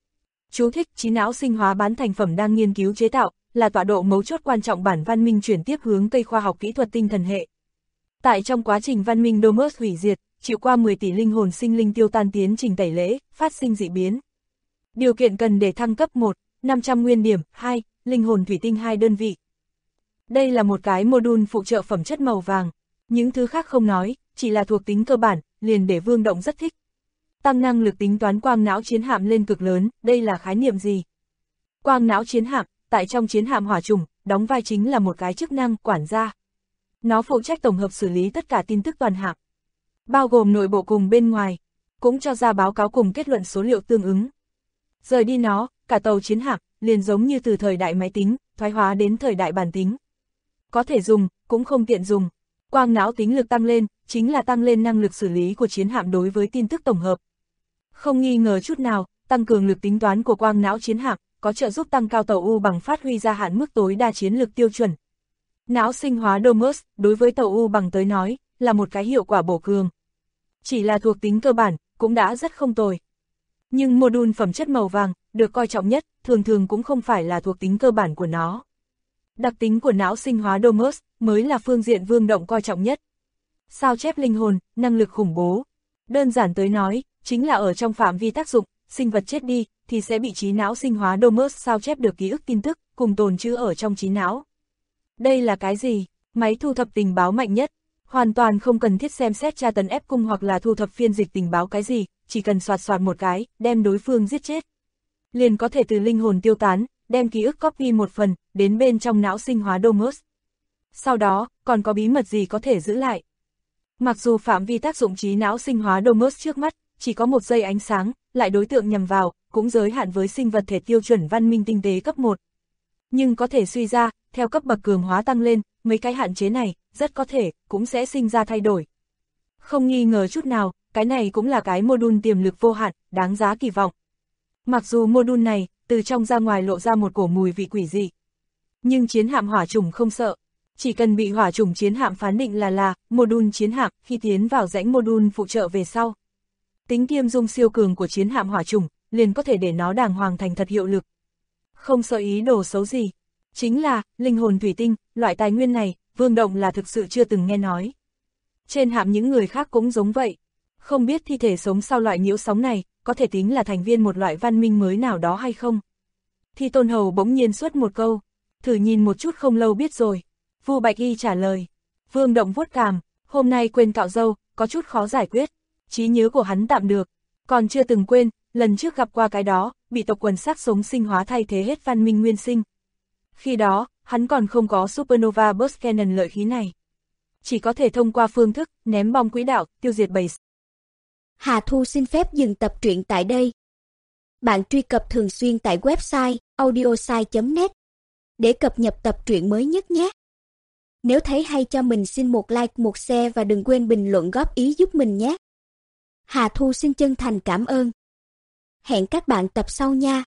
Chú thích, trí não sinh hóa bán thành phẩm đang nghiên cứu chế tạo, là tọa độ mấu chốt quan trọng bản văn minh chuyển tiếp hướng cây khoa học kỹ thuật tinh thần hệ. Tại trong quá trình văn minh Domus hủy diệt, chịu qua 10 tỷ linh hồn sinh linh tiêu tan tiến trình tẩy lễ, phát sinh dị biến. Điều kiện cần để thăng cấp 1, 500 nguyên điểm, 2, linh hồn thủy tinh 2 đơn vị. Đây là một cái module phụ trợ phẩm chất màu vàng, những thứ khác không nói, chỉ là thuộc tính cơ bản, liền để Vương Động rất thích. Tăng năng lực tính toán quang não chiến hạm lên cực lớn, đây là khái niệm gì? Quang não chiến hạm, tại trong chiến hạm hỏa trùng, đóng vai chính là một cái chức năng quản gia. Nó phụ trách tổng hợp xử lý tất cả tin tức toàn hạm, bao gồm nội bộ cùng bên ngoài, cũng cho ra báo cáo cùng kết luận số liệu tương ứng. Rời đi nó, cả tàu chiến hạm, liền giống như từ thời đại máy tính, thoái hóa đến thời đại bàn tính. Có thể dùng, cũng không tiện dùng. Quang não tính lực tăng lên, chính là tăng lên năng lực xử lý của chiến hạm đối với tin tức tổng hợp. Không nghi ngờ chút nào, tăng cường lực tính toán của quang não chiến hạm, có trợ giúp tăng cao tàu U bằng phát huy ra hạn mức tối đa chiến lực tiêu chuẩn. Não sinh hóa Domus, đối với tàu U bằng tới nói, là một cái hiệu quả bổ cường. Chỉ là thuộc tính cơ bản, cũng đã rất không tồi. Nhưng module phẩm chất màu vàng, được coi trọng nhất, thường thường cũng không phải là thuộc tính cơ bản của nó. Đặc tính của não sinh hóa Domus, mới là phương diện Vương Động coi trọng nhất. Sao chép linh hồn, năng lực khủng bố. Đơn giản tới nói, chính là ở trong phạm vi tác dụng, sinh vật chết đi, thì sẽ bị trí não sinh hóa Domus sao chép được ký ức tin tức, cùng tồn trữ ở trong trí não. Đây là cái gì? Máy thu thập tình báo mạnh nhất. Hoàn toàn không cần thiết xem xét tra tấn ép cung hoặc là thu thập phiên dịch tình báo cái gì, chỉ cần soạt một cái, đem đối phương giết chết. Liền có thể từ linh hồn tiêu tán, đem ký ức copy một phần, đến bên trong não sinh hóa Domus. Sau đó, còn có bí mật gì có thể giữ lại? Mặc dù phạm vi tác dụng trí não sinh hóa Domus trước mắt, chỉ có 1 giây ánh sáng, lại đối tượng nhằm vào, cũng giới hạn với sinh vật thể tiêu chuẩn văn minh tinh tế cấp 1. Nhưng có thể suy ra, theo cấp bậc cường hóa tăng lên, mấy cái hạn chế này, rất có thể, cũng sẽ sinh ra thay đổi. Không nghi ngờ chút nào, cái này cũng là cái module tiềm lực vô hạn, đáng giá kỳ vọng. Mặc dù module này, từ trong ra ngoài lộ ra một cổ mùi vị quỷ dị. Nhưng chiến hạm hỏa trùng không sợ. Chỉ cần bị hỏa trùng chiến hạm phán định là module chiến hạm khi tiến vào rãnh module phụ trợ về sau. Tính kiêm dung siêu cường của chiến hạm hỏa trùng, liền có thể để nó đàng hoàng thành thật hiệu lực. Không sợ ý đồ xấu gì. Chính là, linh hồn thủy tinh, loại tài nguyên này, Vương Động là thực sự chưa từng nghe nói. Trên hạm những người khác cũng giống vậy. Không biết thi thể sống sau loại nhiễu sóng này, có thể tính là thành viên một loại văn minh mới nào đó hay không? Thi Tôn Hầu bỗng nhiên xuất một câu. Thử nhìn một chút không lâu biết rồi. Vu Bạch Y trả lời. Vương Động vuốt cằm, hôm nay quên cạo râu, có chút khó giải quyết. Trí nhớ của hắn tạm được. Còn chưa từng quên, lần trước gặp qua cái đó, bị tộc quần xác sống sinh hóa thay thế hết văn minh nguyên sinh. Khi đó, hắn còn không có Supernova Burst Cannon lợi khí này. Chỉ có thể thông qua phương thức, ném bom quỹ đạo, tiêu diệt bầy Hà Thu xin phép dừng tập truyện tại đây. Bạn truy cập thường xuyên tại website audiosai.net để cập nhật tập truyện mới nhất nhé. Nếu thấy hay cho mình xin một like, một share và đừng quên bình luận góp ý giúp mình nhé. Hà Thu xin chân thành cảm ơn. Hẹn các bạn tập sau nha.